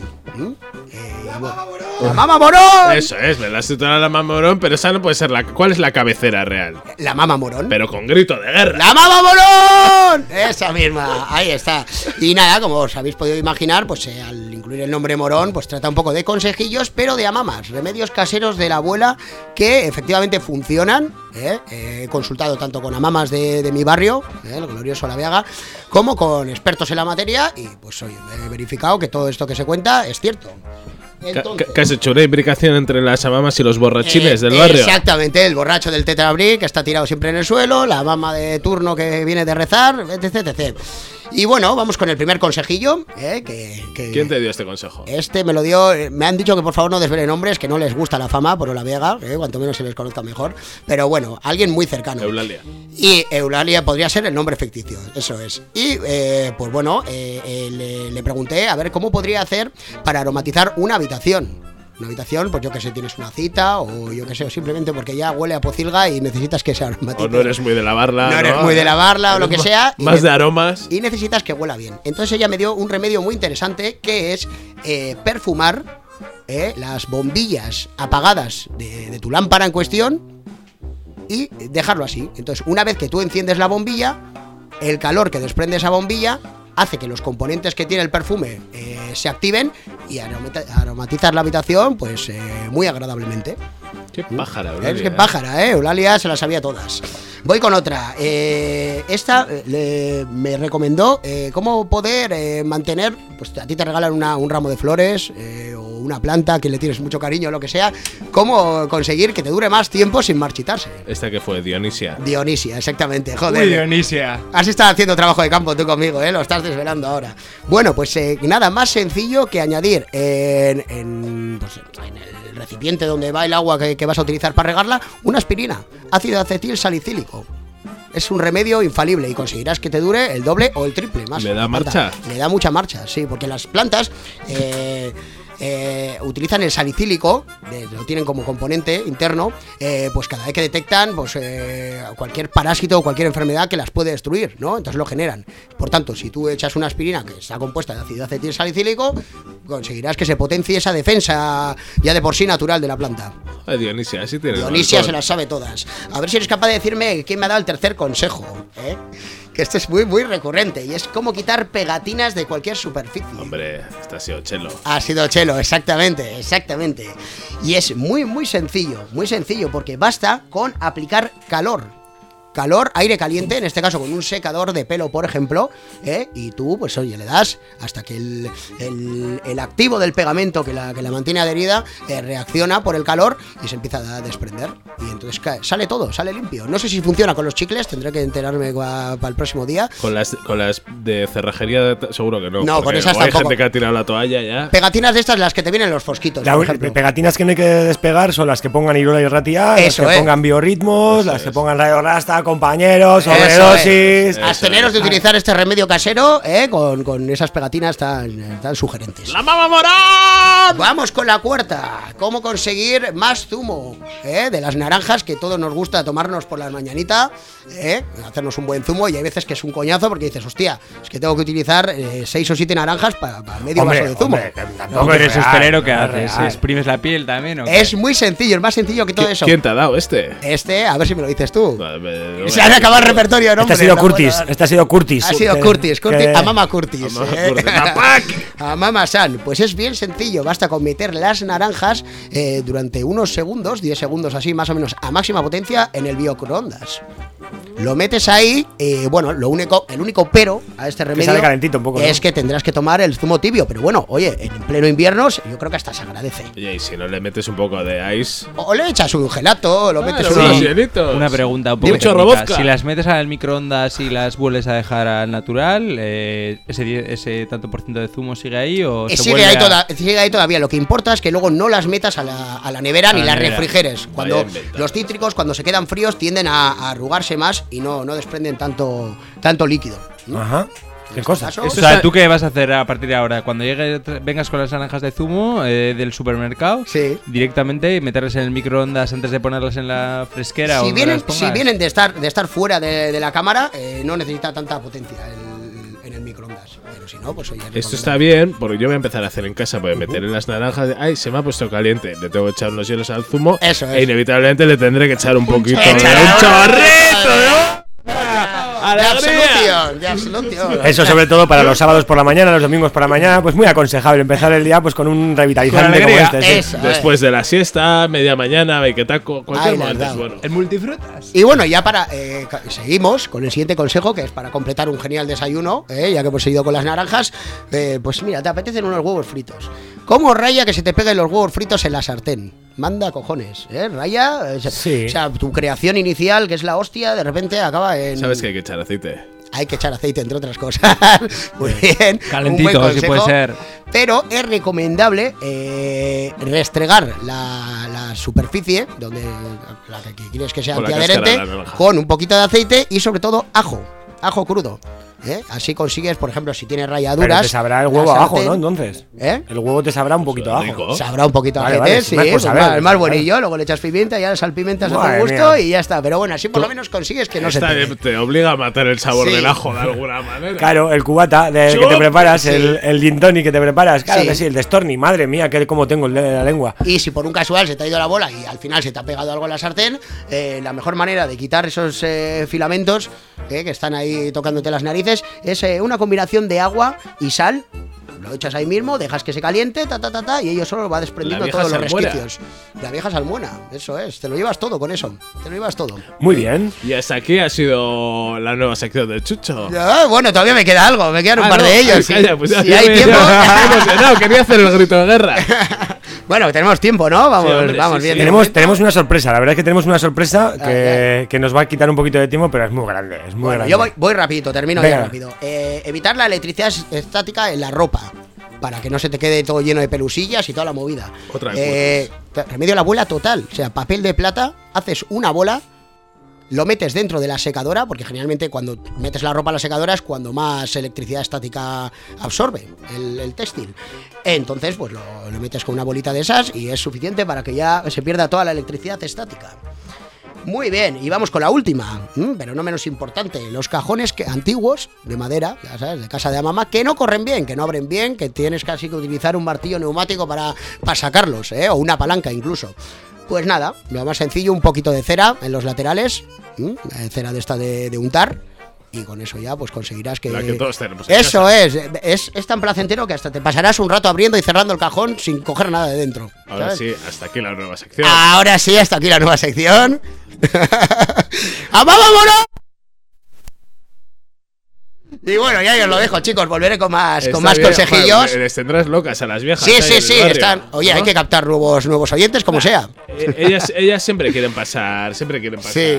¡La Mama Morón! Eso es, me la has titulado La Mama Morón, pero esa no puede ser la... ¿Cuál es la cabecera real? La Mama Morón. Pero con grito de guerra. ¡La Mama Morón! Esa misma, ahí está. Y nada, como os habéis podido imaginar, pues al incluir el nombre Morón, pues trata un poco de consejillos, pero de amamas, remedios caseros de la abuela que efectivamente funcionan. He consultado tanto con amamas de mi barrio, el glorioso La Viaga, como con expertos en la materia y pues oye, he verificado que todo esto que se cuenta es cierto. Entonces, ¿Qué has hecho? ¿Una imbricación entre las amamas y los borrachines del barrio? Exactamente, el borracho del Tetrabric que está tirado siempre en el suelo, la mama de turno que viene de rezar, etc. Y bueno, vamos con el primer consejillo. ¿Quién te dio este consejo? Este me lo dio, me han dicho que por favor no desvelen nombres, que no les gusta la fama por La Vega, cuanto menos se les conozca mejor. Pero bueno, alguien muy cercano. Eulalia. Y Eulalia podría ser el nombre ficticio, eso es. Y pues bueno, le pregunté a ver cómo podría hacer para aromatizar una habitación. Una habitación, pues yo que sé, tienes una cita o yo que sé, o simplemente porque ya huele a pocilga y necesitas que se aromatice. O no eres muy de lavarla. No eres muy de lavarla o lo que sea. Más de aromas. Y necesitas que huela bien. Entonces ella me dio un remedio muy interesante que es perfumar las bombillas apagadas de tu lámpara en cuestión y dejarlo así. Entonces, una vez que tú enciendes la bombilla, el calor que desprende esa bombilla hace que los componentes que tiene el perfume se activen y aromatizar la habitación pues muy agradablemente. Qué pájara, Eulalia. Es que pájara, Eulalia se las sabía todas. Voy con otra. Esta me recomendó cómo poder mantener, pues a ti te regalan un ramo de flores o una planta que le tienes mucho cariño o lo que sea, cómo conseguir que te dure más tiempo sin marchitarse. ¿Esta que fue? Dionisia. Dionisia, exactamente, joder. Uy, Dionisia. Has estado haciendo trabajo de campo tú conmigo, lo estás desvelando ahora. Bueno, pues nada más sencillo que añadir en el recipiente donde va el agua que vas a utilizar para regarla, una aspirina, ácido acetil salicílico. Es un remedio infalible y conseguirás que te dure el doble o el triple más. ¿Le da marcha? Le da mucha marcha, sí, porque las plantas utilizan el salicílico, lo tienen como componente interno, pues cada vez que detectan pues cualquier parásito o cualquier enfermedad que las puede destruir, ¿no? Entonces lo generan. Por tanto, si tú echas una aspirina que está compuesta de ácido acetil salicílico, conseguirás que se potencie esa defensa ya de por sí natural de la planta. Dionisia, sí tiene. Dionisia se las sabe todas. A ver si eres capaz de decirme quién me ha dado el tercer consejo, que este es muy, muy recurrente y es cómo quitar pegatinas de cualquier superficie. Hombre, este ha sido Chelo. Ha sido Chelo, exactamente. Y es muy, muy sencillo, porque basta con aplicar calor, aire caliente, en este caso con un secador de pelo, por ejemplo, y tú, pues oye, le das hasta que el activo del pegamento que la mantiene adherida reacciona por el calor y se empieza a desprender. Y entonces sale todo, sale limpio. No sé si funciona con los chicles, tendré que enterarme para el próximo día. Con las de cerrajería seguro que no. No, con esas hay tampoco. gente que ha tirado la toalla ya. Pegatinas de estas, las que te vienen los fosquitos, por ejemplo. Pegatinas que no hay que despegar son las que pongan Irola y Ratia, las que pongan biorritmos, las que pongan Radio Rasta, compañeros, sobredosis. Absteneros de utilizar este remedio casero, con esas pegatinas tan sugerentes. ¡La Mama Morón! Vamos con la cuarta. ¿Cómo conseguir más zumo? De las naranjas que todos nos gusta tomarnos por la mañanita, hacernos un buen zumo, y hay veces que es un coñazo porque dices, hostia, es que tengo que utilizar 6 o 7 naranjas para medio vaso de zumo. ¿No eres hostelero? ¿Qué haces? real. ¿Exprimes la piel también o qué? Es muy sencillo, es más sencillo que todo eso. ¿Quién te ha dado este? A ver si me lo dices tú. No, Se han acabado el repertorio, ¿no? Este ha sido Curtis. Este ha sido Curtis. Ha sido Curtis. A Mama Curtis. A A Mama San. Pues es bien sencillo. Basta con meter las naranjas durante unos segundos, 10 segundos así, más o menos, a máxima potencia en el biocroondas. Lo metes ahí, bueno, el único pero a este remedio sale calentito un poco, ¿no? es que tendrás que tomar el zumo tibio. Pero bueno, oye, en pleno invierno yo creo que hasta se agradece. Oye, y si no le metes un poco de ice. O le echas un gelato, lo metes sí. unos... Hielitos. Una pregunta un poco Mucho técnica. como vodka. Si las metes al microondas y las vuelves a dejar al natural, ese tanto por ciento de zumo sigue ahí o se Sigue vuelve ahí todavía. Lo que importa es que luego no las metas a la nevera A ni la las nevera. refrigeres. Cuando Vaya invento. los cítricos, cuando se quedan fríos, tienden a arrugarse más y no desprenden tanto líquido. Ajá. ¿Qué cosa? caso- O Esto sea, está- ¿tú qué vas a hacer a partir de ahora? Cuando vengas con las naranjas de zumo del supermercado, Sí. directamente meterlas en el microondas antes de ponerlas en la fresquera o Si donde las vienen, si pongas? vienen de estar fuera de la cámara, no necesita tanta potencia en el microondas. Pero si no, pues oye. Esto está bien, porque yo voy a empezar a hacer en casa, voy a meter en las naranjas, ay, se me ha puesto caliente, le tengo que echar unos hielos al zumo, Eso es. e inevitablemente le tendré que echar un poquito de Échale un ahora. chorrito, ¿no? De absolución, de absolución. Eso sobre todo para los sábados por la mañana, los domingos por la mañana, pues muy aconsejable empezar el día pues con un revitalizante como alegría. este. sí. Eso, Después de la siesta, media mañana, beiketaco, cualquier Ay, momento es verdad. bueno. ¿El multifrutas? Y bueno, ya seguimos con el siguiente consejo, que es para completar un genial desayuno, ya que hemos seguido con las naranjas. Pues mira, te apetecen unos huevos fritos. ¿Cómo raya que se te peguen los huevos fritos en la sartén? Manda cojones, raya. Sí. O sea, tu creación inicial, que es la hostia, de repente acaba en. ¿Sabes que hay que echar aceite? Hay que echar aceite, entre otras cosas. Muy bien. Calentito, un buen si puede consejo. ser. Pero es recomendable restregar la superficie, donde la que quieres que sea Con la antiadherente, cáscara de la naranja. con un poquito de aceite y sobre todo ajo crudo. Así consigues, por ejemplo, si tienes rayaduras. Pero te sabrá el la huevo a ajo, sartén- ¿no? Entonces. ¿Eh? El huevo te sabrá un poquito a ajo. Rico. Sabrá un poquito de Vale, aceite, vale, sí, más por pues saber, más vale. bonillo, luego le echas pimienta, ya le salpimentas a tu Madre gusto mía. y ya está. Pero bueno, así por lo menos consigues que no se Esta pegue. te obliga a matar el sabor Sí. del ajo de alguna manera. Claro, el cubata que te Chup. preparas, Sí. el gin tonic que te preparas, claro Sí. que sí, el de Storni, madre mía, que como tengo el dedo de la lengua. Y si por un casual se te ha ido la bola y al final se te ha pegado algo en la sartén, la mejor manera de quitar esos filamentos que están ahí tocándote las narices es una combinación de agua y sal. Lo echas ahí mismo, dejas que se caliente, y ello solo va desprendiendo La vieja todos los salmuera. resquicios. La vieja salmuera, eso es. Te lo llevas todo con eso. Te lo llevas todo. Muy bien. Y hasta aquí ha sido la nueva sección de Chucho. Bueno, todavía me queda algo, me quedan un Ah, par no, de ellos. ay, calla, pues ya si hay me- tiempo. ya emocionado, quería hacer el grito de guerra. Bueno, tenemos tiempo, ¿no? Vamos, Sí, hombre, vamos sí, bien. sí. de Tenemos, momento. tenemos una sorpresa, la verdad es que tenemos una sorpresa Ay, que nos va a quitar un poquito de tiempo, pero es muy grande, es muy Bueno, grande. yo voy rapidito, termino Venga. ya rápido. Evitar la electricidad estática en la ropa, para que no se te quede todo lleno de pelusillas y toda la movida. Otra vez Remedio a la abuela total, o sea, papel de plata, haces una bola, lo metes dentro de la secadora, porque generalmente cuando metes la ropa a la secadora es cuando más electricidad estática absorbe el textil. Entonces, pues lo metes con una bolita de esas y es suficiente para que ya se pierda toda la electricidad estática. Muy bien, y vamos con la última, pero no menos importante, los cajones antiguos, de madera, ya sabes, de casa de la mamá, que no corren bien, que no abren bien, que tienes casi que utilizar un martillo neumático para sacarlos, o una palanca incluso. Pues nada, lo más sencillo, un poquito de cera en los laterales, cera de esta de untar, y con eso ya pues conseguirás que... La que todos tenemos en Eso casa. es tan placentero que hasta te pasarás un rato abriendo y cerrando el cajón sin coger nada de dentro. Ahora ¿sabes? sí, hasta aquí la nueva sección. Ahora sí, hasta aquí la nueva sección. ¡Vámonos! Y bueno, ya os lo dejo, chicos. Volveré con más Está bien, consejillos. joder, les tendrás locas a las viejas. Sí, ahí sí, en el sí. barrio, Están. Oye, ¿no? hay que captar nuevos oyentes, como sea. Ellas siempre quieren pasar, Sí.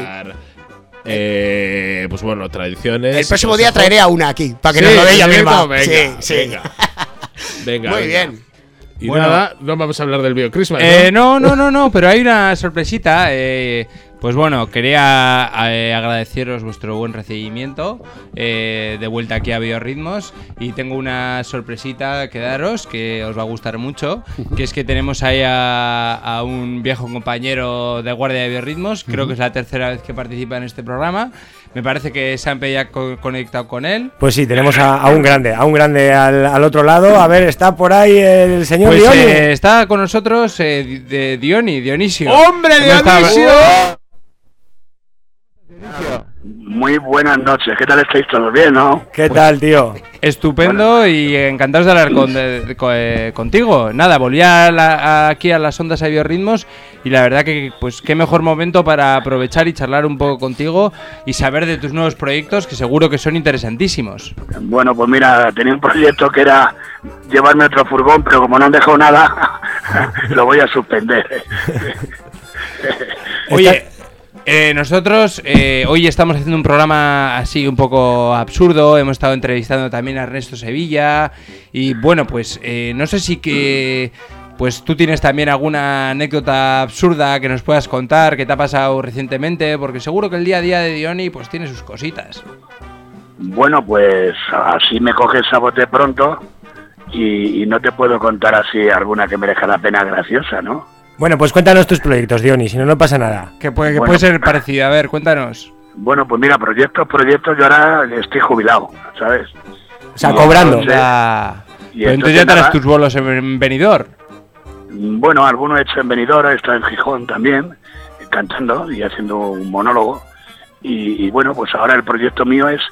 pues bueno, tradiciones. El y próximo día consejos. traeré a una aquí, para que Sí, nos lo dé ella sí, misma. venga, Sí, sí. venga. Muy venga. bien. Y Bueno. nada, no vamos a hablar del BioChristmas, No, pero hay una sorpresita. Pues bueno, quería agradeceros vuestro buen recibimiento de vuelta aquí a Biorritmos y tengo una sorpresita que daros que os va a gustar mucho, que es que tenemos ahí a un viejo compañero de guardia de Biorritmos, creo que es la tercera vez que participa en este programa. Me parece que Sampe ya ha conectado con él. Pues sí, tenemos a un grande al otro lado. A ver, está por ahí el señor Pues Dioni. está con nosotros Dionisio. ¡Hombre, ¿Cómo está? Dionisio! Muy buenas noches, ¿qué tal estáis todos? Bien, ¿no? ¿Qué tal, tío? Estupendo y encantados de hablar contigo. Nada, volví aquí a las ondas de Biorritmos y la verdad que pues qué mejor momento para aprovechar y charlar un poco contigo y saber de tus nuevos proyectos que seguro que son interesantísimos. Bueno, pues mira, tenía un proyecto que era llevarme otro furgón, pero como no han dejado nada, lo voy a suspender. Oye, Nosotros hoy estamos haciendo un programa así un poco absurdo. Hemos estado entrevistando también a Ernesto Sevilla. Y bueno, pues no sé si que pues tú tienes también alguna anécdota absurda que nos puedas contar, que te ha pasado recientemente, porque seguro que el día a día de Diony pues tiene sus cositas. Bueno, pues así me coges a bote pronto y no te puedo contar así alguna que merezca la pena graciosa, ¿no? Bueno, pues cuéntanos tus proyectos, Diony, si no, no pasa nada. Que puede Bueno, ser parecida. A ver, cuéntanos. Bueno, pues mira, proyectos, yo ahora estoy jubilado, ¿sabes? O sea, Y cobrando. entonces- Ya. y Pero entonces entonces ya te harás nada, tus bolos en Benidorm. Bueno, algunos he hecho en Benidorm, he estado en Gijón también, cantando y haciendo un monólogo. Y bueno, pues ahora el proyecto mío es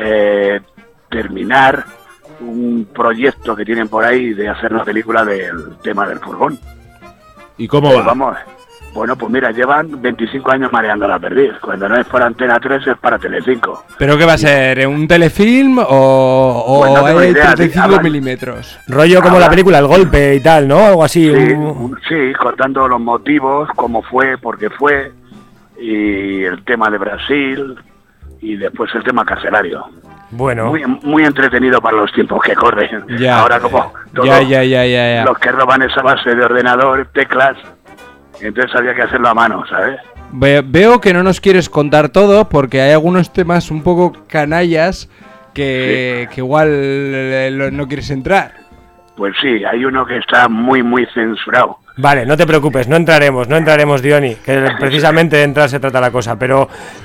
terminar un proyecto que tienen por ahí de hacer una película del tema del furgón. ¿Y cómo Pues va? vamos, bueno, pues mira, llevan 25 años mareando la perdiz. Cuando no es para Antena 3 es para Telecinco. ¿Pero qué va a ser? ¿Un telefilm o Pues no tengo hay idea, 35 hablan- milímetros? Rollo como Ahora- la película El Golpe y tal, ¿no? Algo así. Sí, contando los motivos, cómo fue, por qué fue, y el tema de Brasil, y después el tema carcelario. Bueno. Muy entretenido para los tiempos que corren. Ya. Ahora como todos Ya. los que roban esa base de ordenador, teclas, entonces había que hacerlo a mano, ¿sabes? Veo que no nos quieres contar todo porque hay algunos temas un poco canallas que igual no quieres entrar. Pues sí, hay uno que está muy censurado. Vale, no te preocupes, no entraremos, Diony, que precisamente de entrar se trata la cosa, pero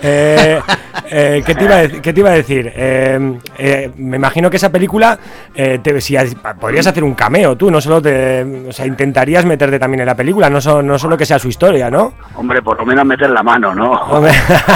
¿qué te iba a decir? Me imagino que esa película, podrías hacer un cameo tú, no solo o sea, intentarías meterte también en la película, no solo que sea su historia, ¿no? Hombre, por lo menos meter la mano, ¿no? Hombre,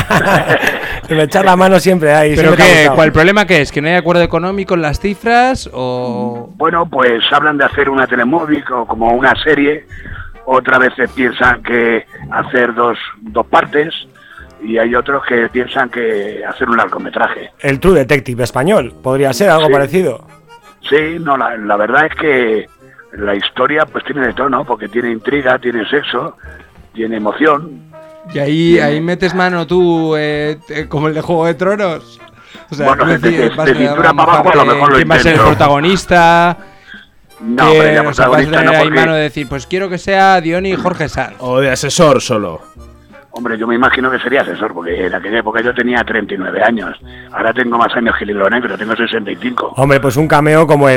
echar la mano siempre ahí. ¿Pero siempre te ha qué? gustado. ¿Cuál el problema que es? ¿Que no hay acuerdo económico en las cifras o...? Bueno, pues hablan de hacer una telemóvil o como una serie, otras veces piensan que hacer dos partes y hay otros que piensan que hacer un largometraje. El True Detective español, podría ser algo Sí. parecido. Sí, no, la verdad es que la historia pues tiene de todo, ¿no? Porque tiene intriga, tiene sexo, tiene emoción. Y ahí metes mano tú, como el de Juego de Tronos. O sea, Bueno, tú de vas a cintura para abajo a lo mejor lo quién va a ser el intento. protagonista. No, que, pero ya o sea, vas a protagonista tener no, ahí porque... mano de decir, pues quiero que sea Diony y Jorge Sanz. O de asesor solo. Hombre, yo me imagino que sería asesor, porque en aquella época yo tenía 39 años. Ahora tengo más años que el hilo negro, tengo 65. Hombre, pues un cameo como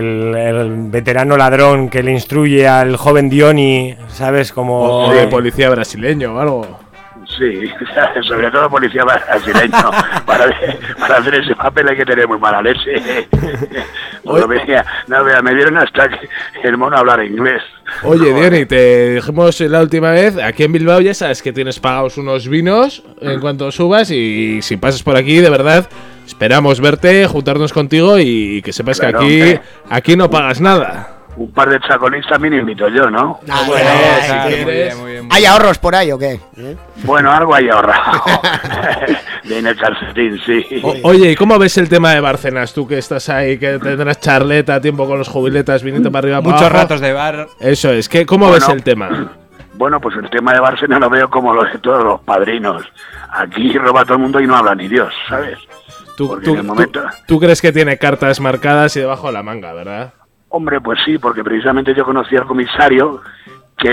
el veterano ladrón que le instruye al joven Diony, ¿sabes? Como... O de policía brasileño o algo. Sí, sobre todo policía brasileño. Para hacer ese papel hay que tener muy mala leche. No, vea, me dieron hasta que el mono hablara inglés. Oye, Diony, te dijimos la última vez, aquí en Bilbao ya sabes que tienes pagados unos vinos en cuanto subas y si pasas por aquí, de verdad, esperamos verte, juntarnos contigo y que sepas Claro, que hombre. aquí no pagas nada. Un par de chacolís también invito yo, ¿no? Ah, Bueno, bueno, si Muy quieres. bien, muy bien. ¿Hay ahorros por ahí o qué? Bueno, algo hay ahorrado. De en el calcetín, sí. Oye, ¿y cómo ves el tema de Bárcenas? Tú que estás ahí, que tendrás charleta, tiempo con los jubiletas, vinito para arriba, para Muchos abajo. ratos de bar. Eso es, ¿cómo Bueno. ves el tema? Bueno, pues el tema de Bárcenas lo veo como lo de todos los padrinos. Aquí roba todo el mundo y no habla ni Dios, ¿sabes? Porque en el momento... tú crees que tiene cartas marcadas y debajo de la manga, ¿verdad? Hombre, pues sí, porque precisamente yo conocí al comisario que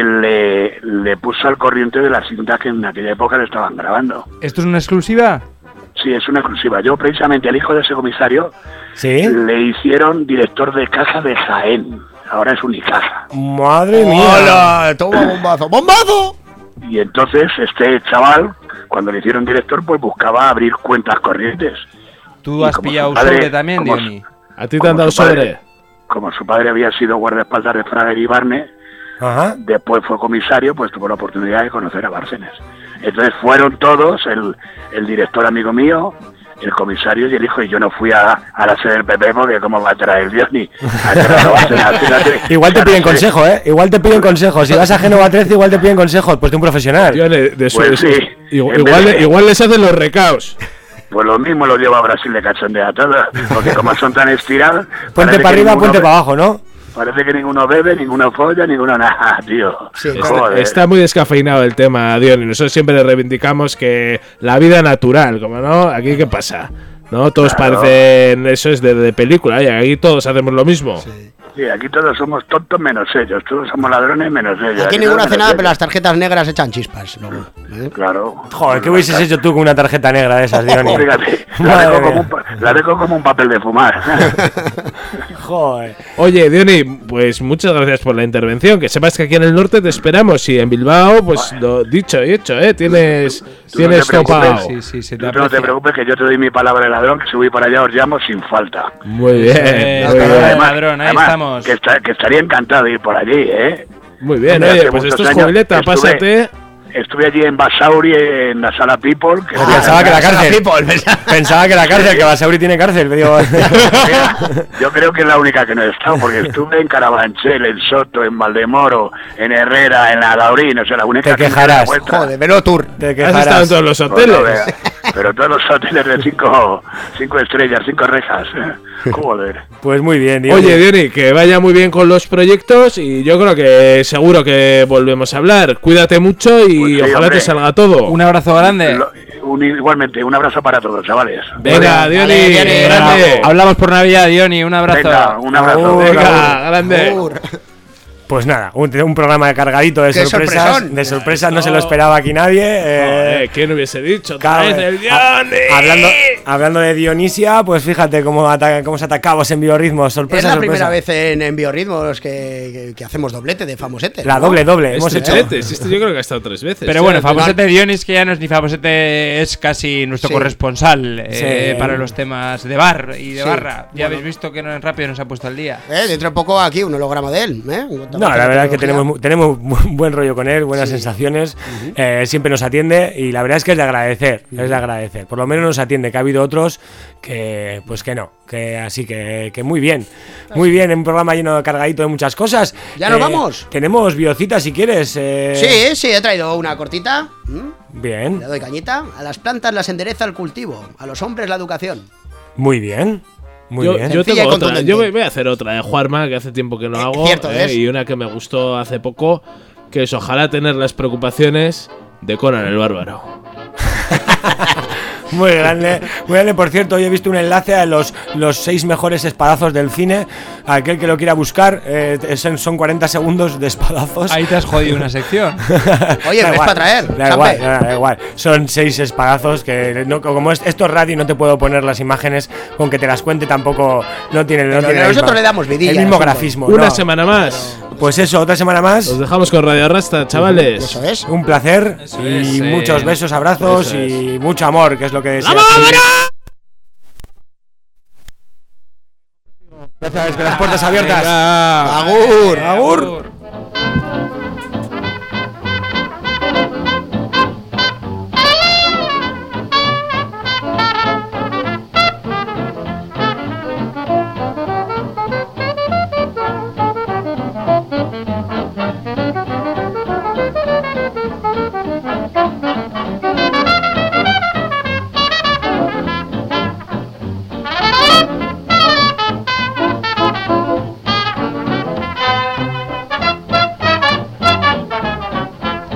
le puso al corriente de las cintas que en aquella época le estaban grabando. ¿Esto es una exclusiva? Sí, es una exclusiva. Yo precisamente al hijo de ese comisario ¿Sí? le hicieron director de caja de Jaén. Ahora es Unicaja. Madre mía. ¡Hola! ¡Toma bombazo! ¡Bombazo! Y entonces este chaval, cuando le hicieron director, pues buscaba abrir cuentas corrientes. ¿Tú Y has como pillado su padre- sobre también, como Diony? ¿A ti te Como han dado su padre- sobre? Como su padre había sido guardaespaldas de Fraga y Barne, Ajá. después fue comisario, pues tuvo la oportunidad de conocer a Bárcenas. Entonces fueron todos, el director amigo mío, el comisario y el hijo, y yo no fui a la sede del PP porque cómo va a traer Diony. Igual te piden consejo, ¿eh? Igual te piden consejo. Si vas a Génova 13, igual te piden consejo, pues de un profesional. Diony, de su- Pues sí. Igual, En vez de- igual les hacen los recaos. Pues lo mismo lo lleva a Brasil de cachondea todo, porque como son tan estirados... Puente parece para que arriba, ninguno puente ve. para abajo, ¿no? Parece que ninguno bebe, ninguno folla, ninguno nada, tío. Sí, Joder. Está muy descafeinado el tema, Dion, y nosotros siempre le reivindicamos que la vida natural, como no, aquí qué pasa, ¿no? Todos Claro. parecen, eso es de película, y aquí todos hacemos lo mismo. Sí, aquí todos somos tontos menos ellos, todos somos ladrones menos ellos. Aquí Aquí ninguno todos hace menos nada, ellos. pero las tarjetas negras echan chispas. Luego, ¿eh? Claro. Joder, ¿qué hubieses hecho tú con una tarjeta negra de esas, Diony? Fíjate, Madre la dejo como un papel de fumar. Joder. Oye, Diony, pues muchas gracias por la intervención. Que sepas que aquí en el norte te esperamos y en Bilbao, pues lo dicho y hecho, Tienes Tú no te topado. preocupes. Sí, se te Tú no te aprecia. preocupes que yo te doy mi palabra de ladrón, que si voy para allá os llamo sin falta. Muy bien, muy Palabra de bien. ladrón, ahí Además, estamos. que estaría encantado de ir por allí, ¿eh? Muy bien, Hombre, oye, hace pues muchos esto es años jubileta, estuve- pásate. Estuve allí en Basauri, en la sala People. Que Pensaba que la cárcel. People, Pensaba que la cárcel, que Basauri tiene cárcel. Digo, Yo creo que es la única que no he estado, porque estuve en Carabanchel, en Soto, en Valdemoro, en Herrera, en Alaurín, o sea, la única Te que me he dado quejarás. vuelta. Joder, Velo Tour. te Has quejarás. estado en todos los Pues hoteles. no veas. Pero todos los hoteles de cinco estrellas, 5 rejas. Joder. Pues muy bien, Diony. Oye, Diony, que vaya muy bien con los proyectos y yo creo que seguro que volvemos a hablar. Cuídate mucho y Pues sí, ojalá hombre. te salga todo. Un abrazo grande. Igualmente, un abrazo para todos, chavales. Venga, Diony, Dale, Diony, grande. Hablamos por Navidad, Diony. Un abrazo. Venga, un abrazo. Venga, grande. Agur. Pues nada, un programa cargadito de ¡Qué sorpresas. sorpresón! De sorpresas no se lo esperaba aquí nadie. Joder, ¿quién hubiese dicho? Claro, Otra vez el Diony. hablando de Dionisia, pues fíjate cómo se atacamos en Biorritmos. Es Sorpresa, la sorpresa. primera vez en Biorritmos que hacemos doblete de Famosete. La ¿no? doble. Hemos Este hecho. Chetes, este yo creo que ha estado 3 veces. Pero bueno, Famosete Dionis, que ya no es ni Famosete, es casi nuestro Sí. corresponsal Sí. para los temas de bar y de Sí. barra. Ya habéis visto que en Rápido nos ha puesto al día. Dentro de poco aquí un holograma de él. No, la verdad es que tenemos buen rollo con él, buenas sensaciones. Siempre nos atiende y la verdad es que es de agradecer. Es de agradecer. Por lo menos nos atiende, que ha habido otros que, pues que no. Así que muy bien. Muy bien, un programa lleno de cargadito de muchas cosas. ¿Ya nos vamos? Tenemos biocitas si quieres. Sí, he traído una cortita. Bien, Le doy cañita. A las plantas las endereza el cultivo. A los hombres la educación. muy bien. Muy Yo bien. tengo Sencilla y otra. contundente. Yo voy a hacer otra de Juarma, que hace tiempo que no hago. cierto es. Y una que me gustó hace poco, que es ojalá tener las preocupaciones de Conan el Bárbaro. Muy grande, muy grande. Por cierto, hoy he visto un enlace a los 6 mejores espadazos del cine. Aquel que lo quiera buscar, son 40 segundos de espadazos. Ahí te has jodido una sección. Oye, Da ¿ves igual, para traer? Da Champe. igual, da igual. Son 6 espadazos que, como esto es radio y no te puedo poner las imágenes, con que te las cuente tampoco no tiene. Pero la nosotros misma- le damos vidilla el mismo al asunto. grafismo. Una no. semana más. Pues eso, otra semana más. Os dejamos con Radio Rasta, chavales. Eso es. Un placer y es, muchos besos, abrazos eso es. y mucho amor, que es lo que deseas. Ya sabes que las puertas abiertas. Venga. Agur. Agur.